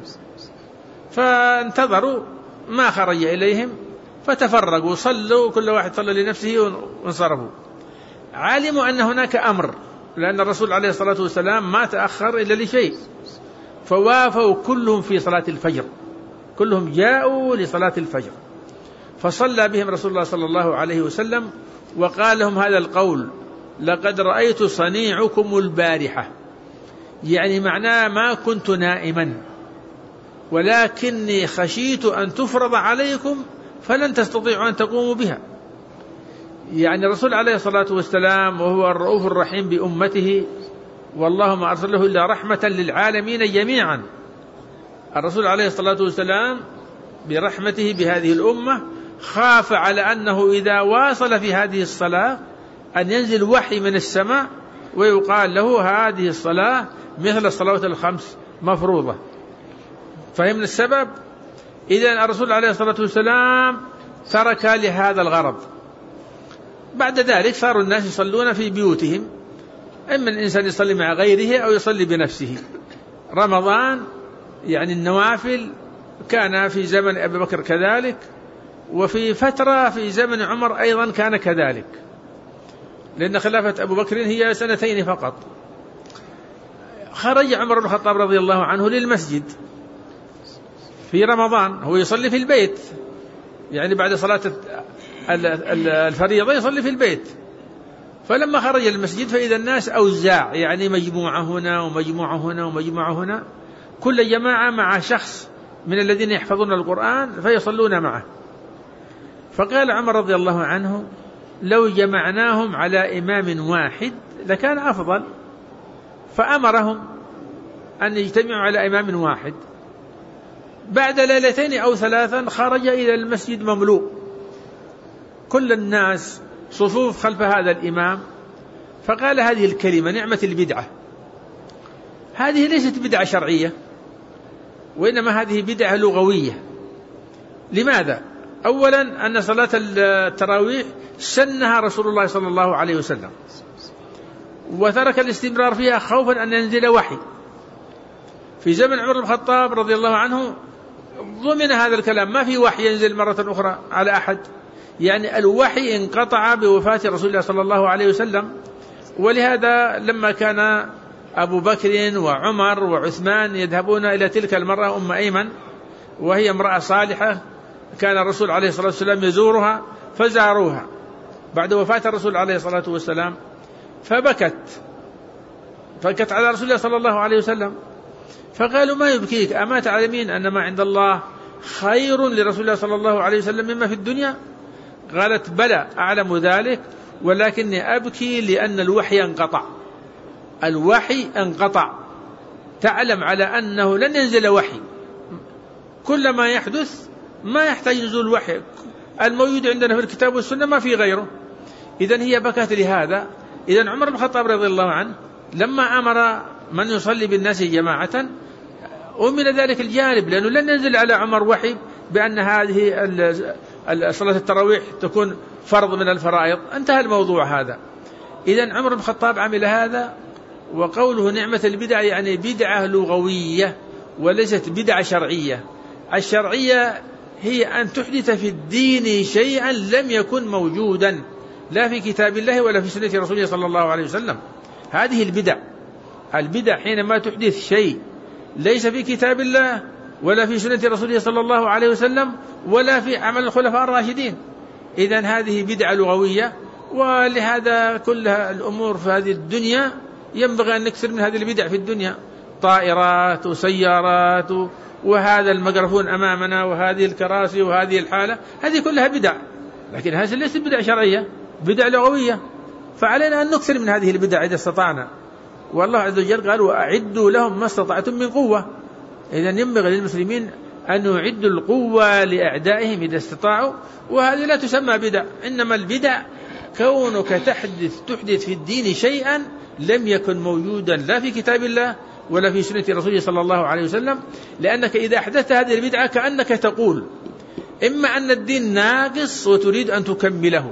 فانتظروا ما خرج إليهم فتفرقوا صلوا كل واحد صلى لنفسه وانصرفوا. علموا أن هناك أمر، لأن الرسول عليه الصلاة والسلام ما تأخر إلا لشيء، فوافوا كلهم في صلاة الفجر، كلهم جاءوا لصلاة الفجر، فصلى بهم رسول الله صلى الله عليه وسلم وقال لهم هذا القول لقد رأيت صنيعكم البارحة، يعني معناه ما كنت نائما ولكني خشيت أن تفرض عليكم فلن تستطيعوا أن تقوموا بها. يعني الرسول عليه الصلاة والسلام وهو الرؤوف الرحيم بأمته، والله ما أرسله إلا رحمة للعالمين جميعا. الرسول عليه الصلاة والسلام برحمته بهذه الأمة خاف على أنه إذا واصل في هذه الصلاة أن ينزل وحي من السماء ويقال له هذه الصلاة مثل الصلوات الخمس مفروضة. فهمنا السبب؟ إذن الرسول عليه الصلاة والسلام ترك لهذا الغرض. بعد ذلك صاروا الناس يصلون في بيوتهم، إما الإنسان يصلي مع غيره أو يصلي بنفسه. رمضان يعني النوافل كان في زمن أبي بكر كذلك، وفي فترة في زمن عمر أيضا كان كذلك، لأن خلافة أبو بكر هي سنتين فقط. خرج عمر بن الخطاب رضي الله عنه للمسجد في رمضان، هو يصلي في البيت، يعني بعد صلاة الفريضة يصلي في البيت. فلما خرج المسجد فإذا الناس أوزاع، يعني مجموعة هنا ومجموعة هنا ومجموعة هنا، كل جماعة مع شخص من الذين يحفظون القرآن فيصلون معه. فقال عمر رضي الله عنه لو جمعناهم على إمام واحد لكان أفضل، فأمرهم أن يجتمعوا على إمام واحد. بعد ليلتين أو ثلاثا خرج إلى المسجد مملوء، كل الناس صفوف خلف هذا الإمام، فقال هذه الكلمة نعمة البدعة. هذه ليست بدعة شرعية، وإنما هذه بدعة لغوية. لماذا؟ أولا أن صلاة التراويح سنها رسول الله صلى الله عليه وسلم، وترك الاستمرار فيها خوفا أن ينزل وحي. في زمن عمر بن الخطاب رضي الله عنه ضمن هذا الكلام، ما في وحي ينزل مرة أخرى على أحد، يعني الوحي انقطع بوفاة رسول الله صلى الله عليه وسلم. ولهذا لما كان أبو بكر وعمر وعثمان يذهبون إلى تلك المرأة أم أيمن، وهي امرأة صالحة، كان الرسول عليه الصلاة والسلام يزورها، فزاروها بعد وفاة الرسول عليه الصلاة والسلام، فبكت فبكت على رسول الله صلى الله عليه وسلم، فقالوا ما يبكيك؟ أما تعلمين أن ما عند الله خير لرسول الله صلى الله عليه وسلم مما في الدنيا؟ قالت بلى أعلم ذلك، ولكني أبكي لأن الوحي انقطع. الوحي انقطع، تعلم على أنه لن ينزل وحي، كل ما يحدث ما يحتاج نزول وحي، الموجود عندنا في الكتاب والسنة ما في غيره. إذن هي بكت لهذا. إذن عمر بن الخطاب رضي الله عنه لما أمر من يصلي بالناس جماعة ومن ذلك الجانب، لأنه لن ينزل على عمر وحي بأن هذه صلاة التراويح تكون فرض من الفرائض، انتهى الموضوع هذا. إذن عمر بن الخطاب عمل هذا. وقوله نعمة البدع يعني بدعة لغوية وليست بدعة شرعية. الشرعية هي أن تحدث في الدين شيئا لم يكن موجودا لا في كتاب الله ولا في سنة رسوله صلى الله عليه وسلم، هذه البدع. البدع حينما تحدث شيء ليس في كتاب الله ولا في سنة رسوله صلى الله عليه وسلم ولا في عمل الخلفاء الراشدين، إذن هذه بدعة لغوية. ولهذا كل الأمور في هذه الدنيا ينبغي أن نكثر من هذه البدع في الدنيا، طائرات وسيارات وهذا الميكروفون أمامنا وهذه الكراسي وهذه الحالة، هذه كلها بدع، لكن هذه ليست بدع شرعية، بدع لغوية. فعلينا أن نكثر من هذه البدع إذا استطعنا. والله عز وجل قال وأعدوا لهم ما استطعتم من قوة. إذن ينبغي للمسلمين أن يعدوا القوة لأعدائهم إذا استطاعوا، وهذه لا تسمى بدع. إنما البدع كونك تحدث تحدث في الدين شيئا لم يكن موجودا لا في كتاب الله ولا في سنة رسوله صلى الله عليه وسلم، لأنك إذا أحدثت هذه البدعة كأنك تقول إما أن الدين ناقص وتريد أن تكمله،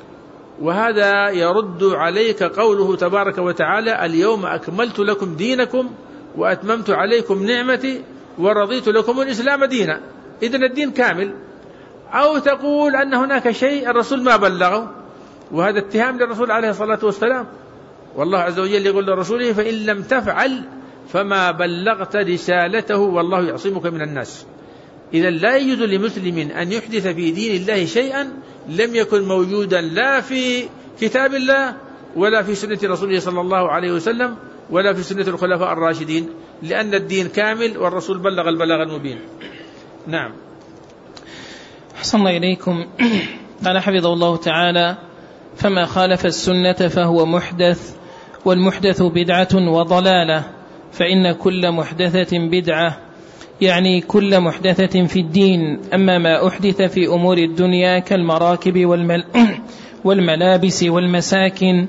وهذا يرد عليك قوله تبارك وتعالى اليوم أكملت لكم دينكم وأتممت عليكم نعمتي ورضيت لكم الإسلام دينا. إذن الدين كامل. أو تقول أن هناك شيء الرسول ما بلغه، وهذا اتهام للرسول عليه الصلاة والسلام، والله عز وجل يقول لرسوله فإن لم تفعل فما بلغت رسالته والله يعصمك من الناس. إذا لا يجوز لمسلم أن يحدث في دين الله شيئا لم يكن موجودا لا في كتاب الله ولا في سنة رسوله صلى الله عليه وسلم ولا في سنة الخلفاء الراشدين، لأن الدين كامل والرسول بلغ البلاغ المبين. نعم. أحسن الله إليكم. قال حفظه الله تعالى فما خالف السنة فهو محدث، والمحدث بدعة وضلالة، فإن كل محدثة بدعة، يعني كل محدثة في الدين. أما ما أحدث في أمور الدنيا كالمراكب والمل والملابس والمساكن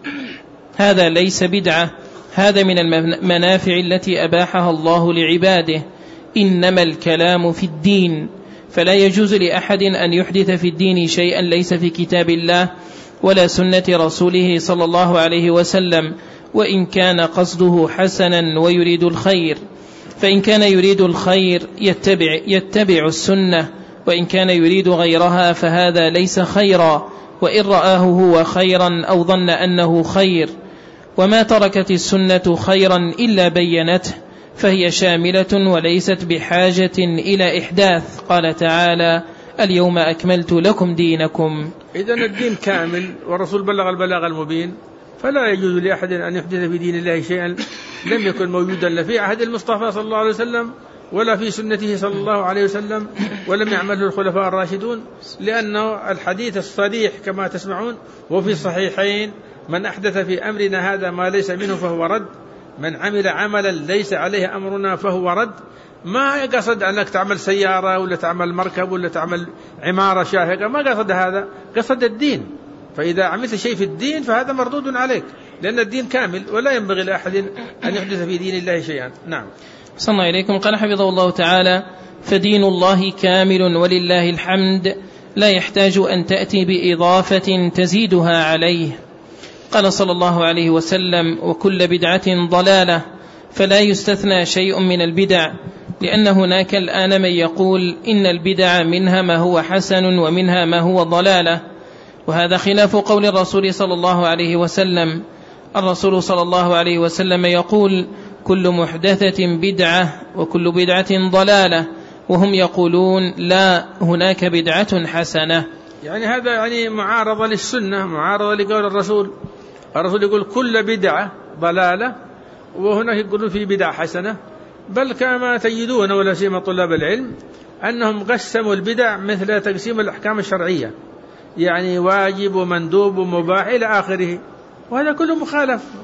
هذا ليس بدعة، هذا من المنافع التي أباحها الله لعباده. إنما الكلام في الدين، فلا يجوز لأحد أن يحدث في الدين شيئا ليس في كتاب الله ولا سنة رسوله صلى الله عليه وسلم، وإن كان قصده حسنا ويريد الخير. فإن كان يريد الخير يتبع, يتبع السنة، وإن كان يريد غيرها فهذا ليس خيرا، وإن رآه هو خيرا أو ظن أنه خير. وما تركت السنة خيرا إلا بينته، فهي شاملة وليست بحاجة إلى إحداث. قال تعالى اليوم أكملت لكم دينكم. إذن الدين كامل والرسول بلغ البلاغ المبين، فلا يجوز لأحد أن يحدث في دين الله شيئا لم يكن موجودا لا في عهد المصطفى صلى الله عليه وسلم ولا في سنته صلى الله عليه وسلم ولم يعمله الخلفاء الراشدون، لأنه الحديث الصريح كما تسمعون وفي الصحيحين من أحدث في أمرنا هذا ما ليس منه فهو رد، من عمل عملا ليس عليه أمرنا فهو رد. ما قصد أنك تعمل سيارة ولا تعمل مركب ولا تعمل عمارة شاهقة، ما قصد هذا، قصد الدين. فإذا عملت شيء في الدين فهذا مردود عليك، لأن الدين كامل ولا ينبغي لأحد أن يحدث في دين الله شيئا. نعم. صلى الله عليكم. قال حفظه الله تعالى فدين الله كامل ولله الحمد، لا يحتاج أن تأتي بإضافة تزيدها عليه. قال صلى الله عليه وسلم وكل بدعة ضلالة، فلا يستثنى شيء من البدع، لأن هناك الآن من يقول إن البدع منها ما هو حسن ومنها ما هو ضلالة، وهذا خلاف قول الرسول صلى الله عليه وسلم. الرسول صلى الله عليه وسلم يقول كل محدثة بدعة وكل بدعة ضلالة، وهم يقولون لا، هناك بدعة حسنة. يعني هذا يعني معارضة للسنة، معارضة لقول الرسول. الرسول يقول كل بدعة ضلالة، وهناك يقولون في بدعة حسنة. بل كما تجدون ولا سيما طلاب العلم أنهم قسموا البدع مثل تقسيم الأحكام الشرعية، يعني واجب ومندوب ومباح إلى آخره، وهذا كله مخالف.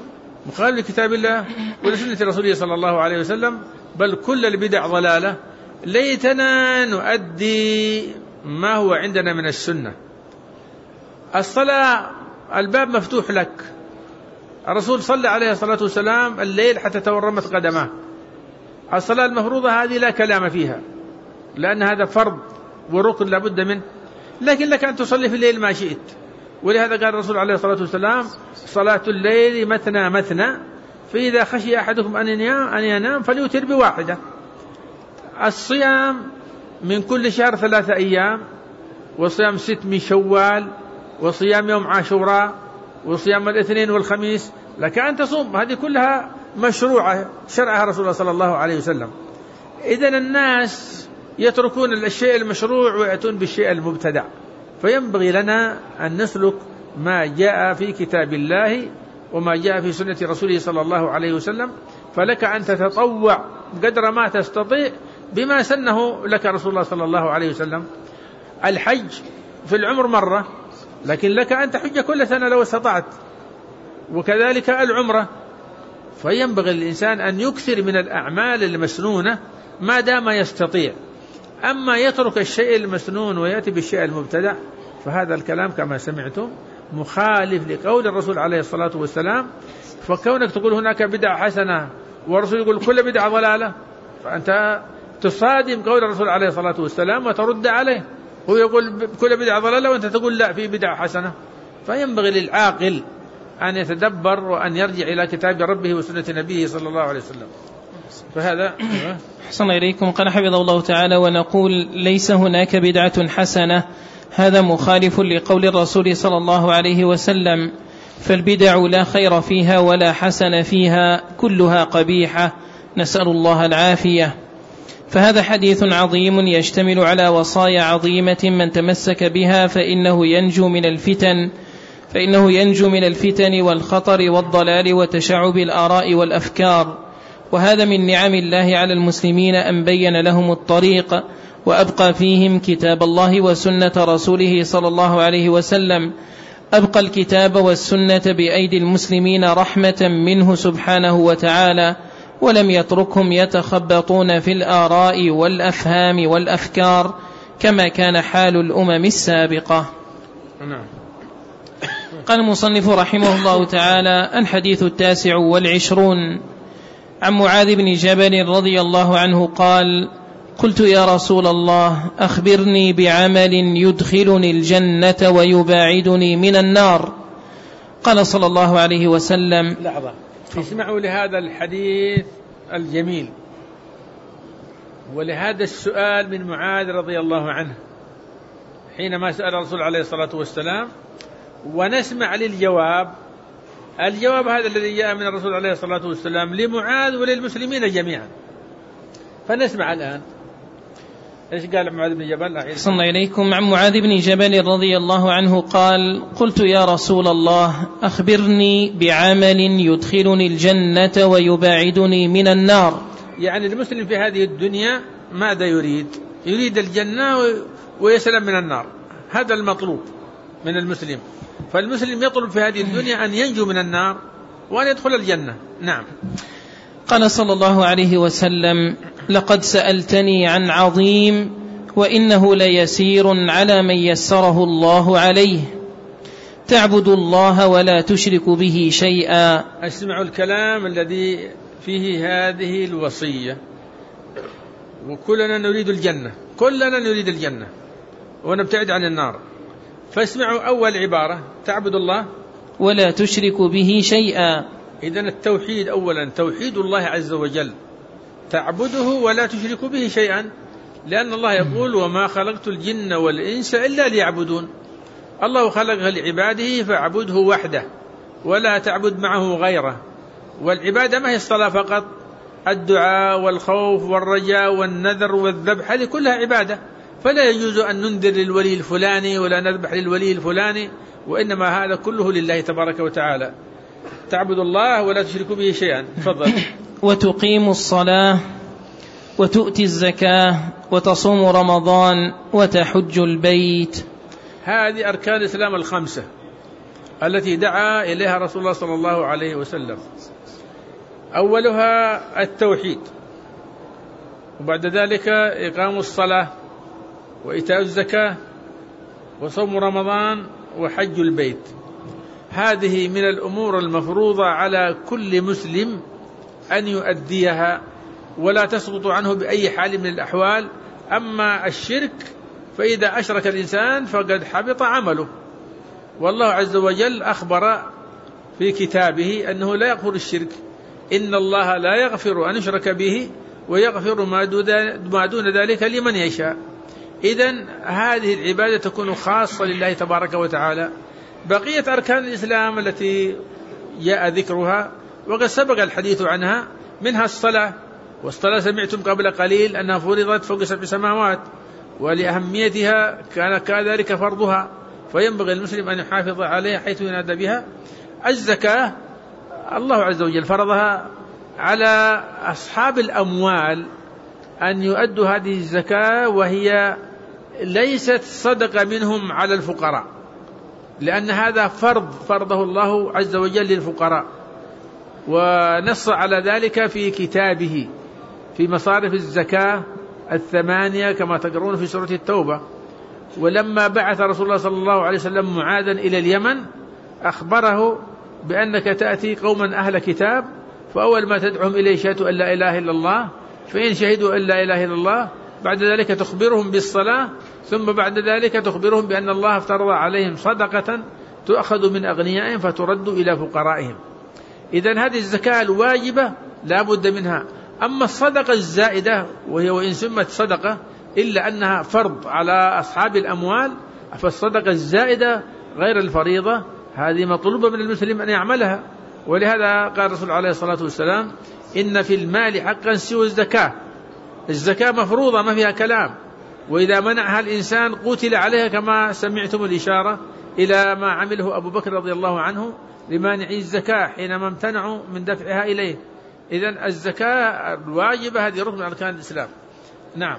مخالف لكتاب الله ولسنة رسوله صلى الله عليه وسلم، بل كل البدع ضلالة. ليتنا نؤدي ما هو عندنا من السنة. الصلاة الباب مفتوح لك، الرسول صلى عليه الصلاة والسلام الليل حتى تورمت قدماه. الصلاة المفروضة هذه لا كلام فيها، لأن هذا فرض وركن لابد منه، لكن لك أن تصلي في الليل ما شئت. ولهذا قال الرسول عليه الصلاة والسلام: صلاة الليل مثنى مثنى، فإذا خشي أحدكم أن ينام, أن ينام فليوتر بواحدة. الصيام من كل شهر ثلاثة أيام، وصيام ست من شوال، وصيام يوم عاشوراء، وصيام الاثنين والخميس، لك أن تصوم. هذه كلها مشروعة شرعها رسول الله صلى الله عليه وسلم. إذن الناس يتركون الشيء المشروع ويأتون بالشيء المبتدع، فينبغي لنا أن نسلك ما جاء في كتاب الله وما جاء في سنة رسوله صلى الله عليه وسلم. فلك أن تتطوع قدر ما تستطيع بما سنه لك رسول الله صلى الله عليه وسلم. الحج في العمر مرة، لكن لك أن تحج كل سنة لو استطعت، وكذلك العمرة. فينبغي الإنسان أن يكثر من الأعمال المسنونة ما دام يستطيع. أما يترك الشيء المسنون ويأتي بالشيء المبتدع، فهذا الكلام كما سمعتم مخالف لقول الرسول عليه الصلاة والسلام. فكونك تقول هناك بدعة حسنة والرسول يقول كل بدعة ضلالة، فأنت تصادم قول الرسول عليه الصلاة والسلام وترد عليه. هو يقول كل بدعة ضلالة وأنت تقول لا، في بدعة حسنة. فينبغي للعاقل أن يتدبر وأن يرجع إلى كتاب ربه وسنة نبيه صلى الله عليه وسلم. فهذا أحسن إليكم. قال حفظه الله تعالى: ونقول ليس هناك بدعة حسنة، هذا مخالف لقول الرسول صلى الله عليه وسلم، فالبدع لا خير فيها ولا حسن فيها، كلها قبيحة، نسأل الله العافية. فهذا حديث عظيم يشتمل على وصايا عظيمة، من تمسك بها فإنه ينجو من الفتن فإنه ينجو من الفتن والخطر والضلال وتشعب الآراء والأفكار. وهذا من نعم الله على المسلمين أن بين لهم الطريق وأبقى فيهم كتاب الله وسنة رسوله صلى الله عليه وسلم. أبقى الكتاب والسنة بأيدي المسلمين رحمة منه سبحانه وتعالى، ولم يتركهم يتخبطون في الآراء والأفهام والأفكار كما كان حال الأمم السابقة. قال المصنف رحمه الله تعالى: الحديث التاسع والعشرون، عن معاذ بن جبل رضي الله عنه قال: قلت يا رسول الله أخبرني بعمل يدخلني الجنة ويباعدني من النار. قال صلى الله عليه وسلم: لحظة، اسمعوا لهذا الحديث الجميل ولهذا السؤال من معاذ رضي الله عنه حينما سأل الرسول عليه الصلاة والسلام، ونسمع للجواب. الجواب هذا الذي جاء من الرسول عليه الصلاة والسلام لمعاذ وللمسلمين جميعا. فنسمع الآن إيش قال معاذ بن جبل. صلى إليكم. عن معاذ بن جبل رضي الله عنه قال: قلت يا رسول الله أخبرني بعمل يدخلني الجنة ويباعدني من النار. يعني المسلم في هذه الدنيا ماذا يريد؟ يريد الجنة ويسلم من النار، هذا المطلوب من المسلم. فالمسلم يطلب في هذه الدنيا أن ينجو من النار وأن يدخل الجنة. نعم. قال صلى الله عليه وسلم: لقد سألتني عن عظيم وإنه ليسير على من يسره الله عليه، تعبد الله ولا تشرك به شيئا. اسمعوا الكلام الذي فيه هذه الوصية. وكلنا نريد الجنة، كلنا نريد الجنة ونبتعد عن النار. فاسمعوا أول عبارة: تعبد الله ولا تشرك به شيئا. إذن التوحيد أولا توحيد الله عز وجل، تعبده ولا تشرك به شيئا، لأن الله يقول: وما خلقت الجن والإنس إلا ليعبدون. الله خلقها لعباده فاعبده وحده ولا تعبد معه غيره. والعبادة ما هي الصلاة فقط، الدعاء والخوف والرجاء والنذر والذبح، هذه كلها عبادة. فلا يجوز أن ننذر للولي الفلاني ولا نذبح للولي الفلاني، وإنما هذا كله لله تبارك وتعالى. تعبد الله ولا تشرك به شيئا. تفضل. وتقيم الصلاة وتؤتي الزكاة وتصوم رمضان وتحج البيت. هذه أركان الإسلام الخمسة. التي دعا إليها رسول الله صلى الله عليه وسلم. أولها التوحيد، وبعد ذلك إقام الصلاة وإيتاء الزكاة وصوم رمضان وحج البيت. هذه من الأمور المفروضة على كل مسلم أن يؤديها ولا تسقط عنه بأي حال من الأحوال. أما الشرك فإذا أشرك الإنسان فقد حبط عمله، والله عز وجل أخبر في كتابه أنه لا يغفر الشرك، إن الله لا يغفر أن يشرك به ويغفر ما دون ذلك لمن يشاء. إذن هذه العبادة تكون خاصة لله تبارك وتعالى. بقية أركان الإسلام التي جاء ذكرها وقد سبق الحديث عنها، منها الصلاة، والصلاة سمعتم قبل قليل أنها فرضت فوق سبع سماوات، ولأهميتها كان كذلك فرضها، فينبغي المسلم أن يحافظ عليها حيث ينادى بها. الزكاة الله عز وجل فرضها على أصحاب الأموال أن يؤدوا هذه الزكاة، وهي ليست صدقة منهم على الفقراء، لأن هذا فرض فرضه الله عز وجل للفقراء، ونص على ذلك في كتابه في مصارف الزكاة الثمانية كما تقرون في سورة التوبة. ولما بعث رسول الله صلى الله عليه وسلم معاذا إلى اليمن أخبره بأنك تأتي قوما أهل كتاب، فأول ما تدعهم إليه شهادة أن لا إله إلا الله، فإن شهدوا أن لا إله إلا الله بعد ذلك تخبرهم بالصلاة، ثم بعد ذلك تخبرهم بأن الله افترض عليهم صدقة تؤخذ من أغنيائهم فترد إلى فقرائهم. إذن هذه الزكاة الواجبة لا بد منها. أما الصدقة الزائدة وهي وإن سمت صدقة إلا أنها فرض على أصحاب الأموال، فالصدقة الزائدة غير الفريضة هذه مطلوبة من المسلم أن يعملها. ولهذا قال الرسول عليه الصلاة والسلام: إن في المال حقا سوى الزكاة. الزكاة مفروضة ما فيها كلام، وإذا منعها الإنسان قتل عليها، كما سمعتم الإشارة إلى ما عمله أبو بكر رضي الله عنه لمانعي الزكاة حينما امتنعوا من دفعها إليه. إذن الزكاة الواجبة هذه ركن من أركان الإسلام. نعم.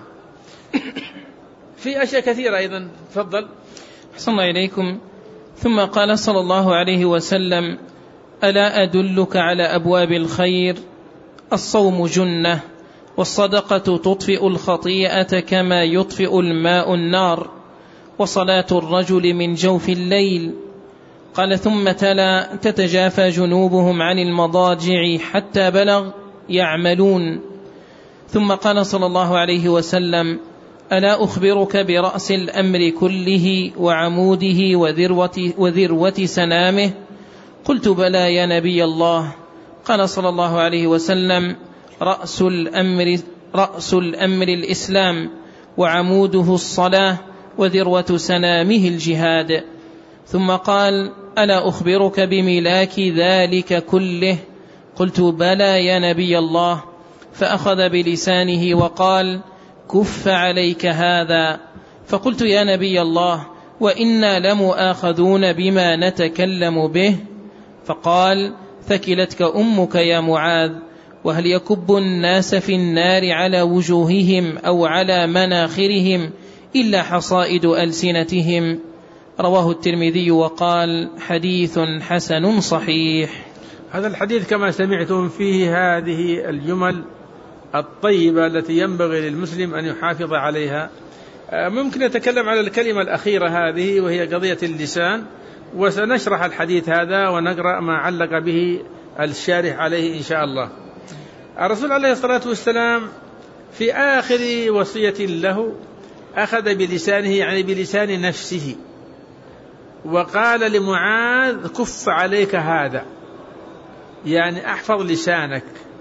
في أشياء كثيرة أيضا. تفضل. أحسن الله إليكم. ثم قال صلى الله عليه وسلم: ألا أدلك على أبواب الخير؟ الصوم جنة، والصدقة تطفئ الخطيئة كما يطفئ الماء النار، وصلاة الرجل من جوف الليل. قال: ثم تلا: تتجافى جنوبهم عن المضاجع حتى بلغ يعملون. ثم قال صلى الله عليه وسلم: ألا أخبرك برأس الأمر كله وعموده وذروة, وذروة سنامه؟ قلت: بلى يا نبي الله. قال صلى الله عليه وسلم: رأس الأمر, رأس الأمر الإسلام، وعموده الصلاة، وذروة سنامه الجهاد. ثم قال: ألا أخبرك بملاك ذلك كله؟ قلت: بلى يا نبي الله. فأخذ بلسانه وقال: كف عليك هذا. فقلت: يا نبي الله، وإنا لمؤاخذون بما نتكلم به. فقال: ثكلتك أمك يا معاذ. وهل يكب الناس في النار على وجوههم أو على مناخرهم إلا حصائد ألسنتهم؟ رواه الترمذي وقال: حديث حسن صحيح. هذا الحديث كما سمعتم فيه هذه الجمل الطيبة التي ينبغي للمسلم أن يحافظ عليها. ممكن نتكلم على الكلمة الأخيرة هذه وهي قضية اللسان، وسنشرح الحديث هذا ونقرأ ما علق به الشارح عليه إن شاء الله. الرسول عليه الصلاة والسلام في آخر وصية له أخذ بلسانه، يعني بلسان نفسه، وقال لمعاذ: كف عليك هذا، يعني أحفظ لسانك.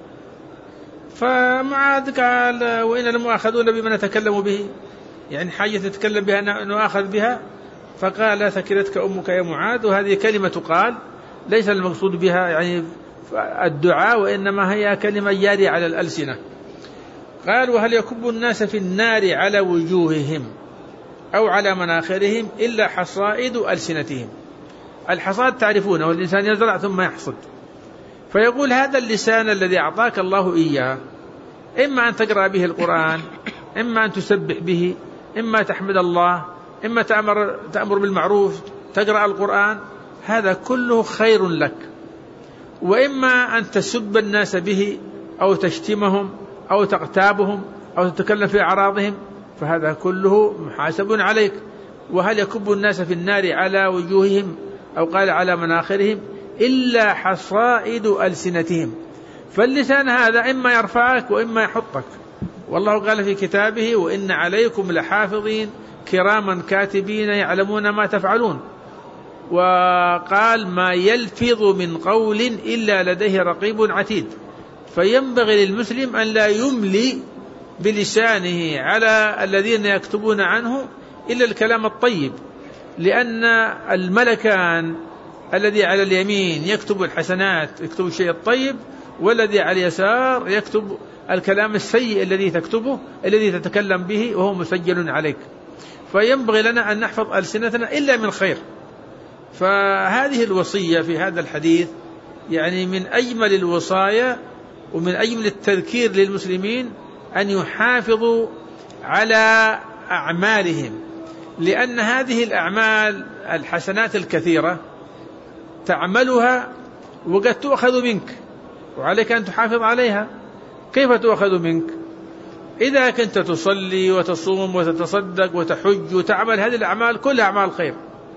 فمعاذ قال: وإن المؤاخذون بما نتكلم به، يعني حاجة تتكلم بها نؤاخذ بها. فقال: ثكلتك أمك يا معاذ. وهذه كلمة تقال ليس المقصود بها يعني الدعاء، وإنما هي كلمة جارية على الألسنة. قال: وهل يكب الناس في النار على وجوههم أو على مناخرهم إلا حصائد ألسنتهم. الحصاد تعرفونه، والإنسان يزرع ثم يحصد. فيقول: هذا اللسان الذي أعطاك الله إياه، إما أن تقرأ به القرآن، إما أن تسبح به، إما تحمد الله، إما تأمر, تأمر بالمعروف، تقرأ القرآن. هذا كله خير لك. وإما أن تسب الناس به أو تشتمهم أو تغتابهم أو تتكلم في أعراضهم، فهذا كله محاسب عليك. وهل يكب الناس في النار على وجوههم أو قال على مناخرهم إلا حصائد ألسنتهم؟ فاللسان هذا إما يرفعك وإما يحطك. والله قال في كتابه: وإن عليكم لحافظين كراما كاتبين يعلمون ما تفعلون. وقال: ما يلفظ من قول إلا لديه رقيب عتيد. فينبغي للمسلم أن لا يملي بلسانه على الذين يكتبون عنه إلا الكلام الطيب، لأن الملكان الذي على اليمين يكتب الحسنات، يكتب الشيء الطيب، والذي على اليسار يكتب الكلام السيء الذي تكتبه الذي تتكلم به وهو مسجل عليك. فينبغي لنا أن نحفظ ألسنتنا إلا من خير. فهذه الوصية في هذا الحديث يعني من أجمل الوصايا ومن أجمل التذكير للمسلمين أن يحافظوا على أعمالهم، لأن هذه الأعمال الحسنات الكثيرة تعملها وقد تؤخذ منك، وعليك أن تحافظ عليها. كيف تؤخذ منك؟ إذا كنت تصلي وتصوم وتتصدق وتحج وتعمل هذه الأعمال كلها أعمال خير،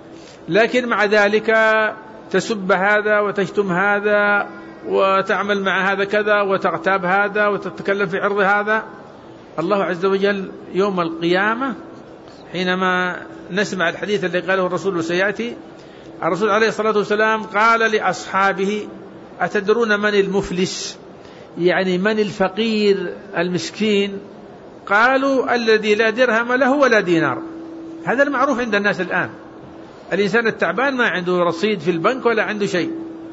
لكن مع ذلك تسب هذا وتشتم هذا وتعمل مع هذا كذا وتغتاب هذا وتتكلم في عرض هذا، الله عز وجل يوم القيامة حينما نسمع الحديث الذي قاله الرسول وسيأتي، الرسول عليه الصلاة والسلام قال لأصحابه: أتدرون من المفلس؟ يعني من الفقير المسكين؟ قالوا: الذي لا درهم له ولا دينار. هذا المعروف عند الناس الآن، الإنسان التعبان ما عنده رصيد في البنك ولا عنده شيء.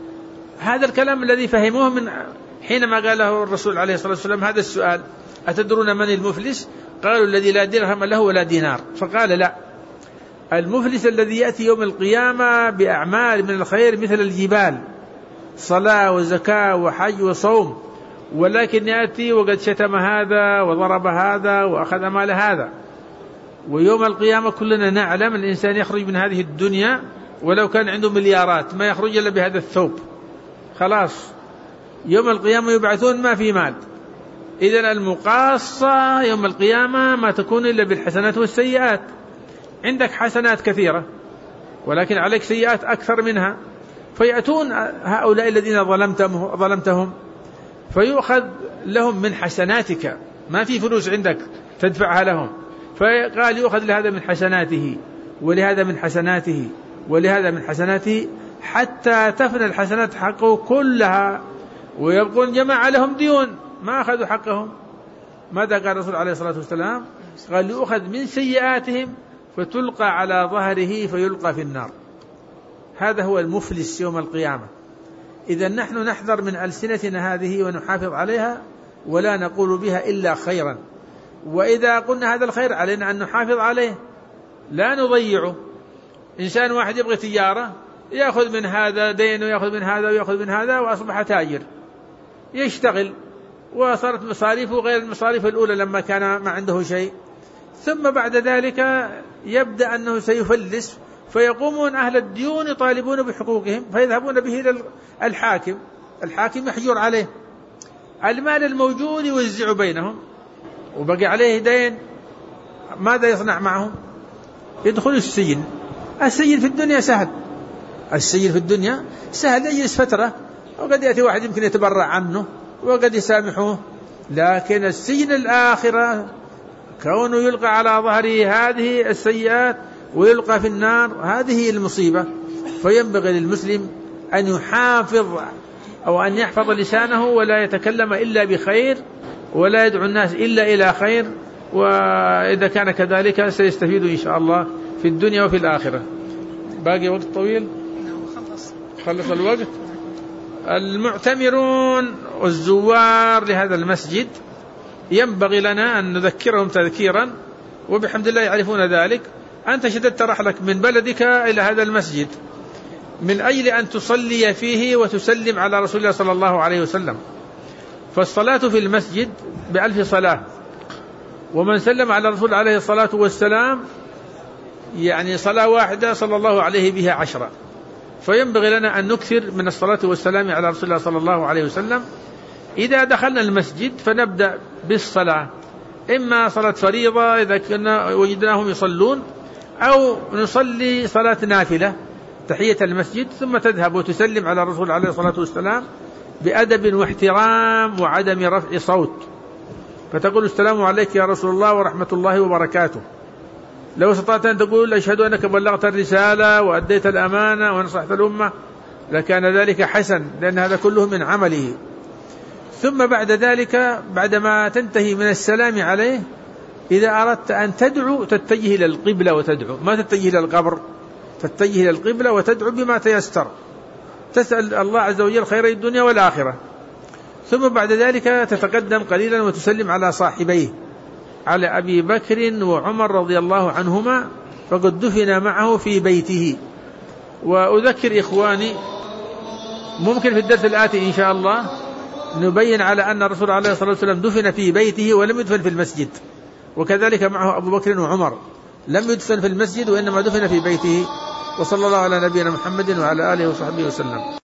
هذا الكلام الذي فهموه من حينما قاله الرسول عليه الصلاة والسلام هذا السؤال: أتدرون من المفلس؟ قالوا: الذي لا درهم له ولا دينار. فقال: لا، المفلس الذي يأتي يوم القيامة بأعمال من الخير مثل الجبال، صلاة وزكاة وحج وصوم، ولكن يأتي وقد شتم هذا وضرب هذا وأخذ مال هذا. ويوم القيامة كلنا نعلم الإنسان يخرج من هذه الدنيا ولو كان عنده مليارات ما يخرج إلا بهذا الثوب، خلاص يوم القيامة يبعثون ما في مال. إذن المقاصة يوم القيامة ما تكون إلا بالحسنات والسيئات. عندك حسنات كثيرة ولكن عليك سيئات أكثر منها، فيأتون هؤلاء الذين ظلمتهم, ظلمتهم فيؤخذ لهم من حسناتك، ما في فلوس عندك تدفعها لهم، فقال يؤخذ لهذا من حسناته ولهذا من حسناته ولهذا من حسناته حتى تفنى الحسنات حقه كلها، ويبقون جماعة لهم ديون ما أخذوا حقهم. ماذا قال الرسول عليه الصلاة والسلام؟ قال يؤخذ من سيئاتهم فتلقى على ظهره فيلقى في النار. هذا هو المفلس يوم القيامة. إذا نحن نحذر من ألسنتنا هذه ونحافظ عليها ولا نقول بها إلا خيرا، وإذا قلنا هذا الخير علينا أن نحافظ عليه لا نضيعه. إنسان واحد يبغي تجارة يأخذ من هذا دين ويأخذ من هذا ويأخذ من هذا وأصبح تاجر، يشتغل وصارت مصاريفه غير المصاريف الأولى لما كان ما عنده شيء، ثم بعد ذلك يبدأ أنه سيفلس، فيقومون أهل الديون يطالبون بحقوقهم فيذهبون به إلى الحاكم، الحاكم يحجر عليه المال الموجود يوزع بينهم، وبقي عليه دين ماذا يصنع معهم؟ يدخل السجن. السجن في الدنيا سهل، السجن في الدنيا سهل، يجلس فترة وقد يأتي واحد يمكن يتبرع عنه وقد يسامحوه، لكن السجن الآخرة كونه يلقى على ظهره هذه السيئات ويلقى في النار، هذه المصيبة. فينبغي للمسلم أن يحافظ أو أن يحفظ لسانه ولا يتكلم إلا بخير ولا يدعو الناس إلا إلى خير، وإذا كان كذلك سيستفيد إن شاء الله في الدنيا وفي الآخرة. باقي وقت طويل، خلص الوقت. المعتمرون والزوار لهذا المسجد ينبغي لنا أن نذكرهم تذكيرا، وبحمد الله يعرفون ذلك. أنت شددت رحلك من بلدك إلى هذا المسجد من أجل أن تصلي فيه وتسلم على رسول الله صلى الله عليه وسلم، فالصلاة في المسجد بألف صلاة، ومن سلم على الرسول عليه الصلاة والسلام يعني صلاة واحدة صلى الله عليه بها عشرة. فينبغي لنا أن نكثر من الصلاة والسلام على رسول الله صلى الله عليه وسلم. إذا دخلنا المسجد فنبدأ بالصلاة، إما صلاة فريضة إذا كنا وجدناهم يصلون، أو نصلي صلاة نافلة تحية المسجد، ثم تذهب وتسلم على الرسول عليه الصلاة والسلام بأدب واحترام وعدم رفع صوت، فتقول السلام عليك يا رسول الله ورحمة الله وبركاته. لو استطعت أن تقول أشهد أنك بلغت الرسالة وأديت الأمانة ونصحت الأمة لكان ذلك حسن، لأن هذا كله من عمله. ثم بعد ذلك بعدما تنتهي من السلام عليه، إذا أردت أن تدعو تتجه إلى القبلة وتدعو، ما تتجه إلى القبر، تتجه إلى القبلة وتدعو بما تيسر، تسأل الله عز وجل خير الدنيا والآخرة. ثم بعد ذلك تتقدم قليلا وتسلم على صاحبيه، على أبي بكر وعمر رضي الله عنهما، فقد دفن معه في بيته. وأذكر إخواني ممكن في الدرس الآتي إن شاء الله نبين على أن الرسول عليه الصلاة والسلام دفن في بيته ولم يدفن في المسجد، وكذلك معه أبو بكر وعمر لم يدفن في المسجد وإنما دفن في بيته. وصلى الله على نبينا محمد وعلى آله وصحبه وسلم.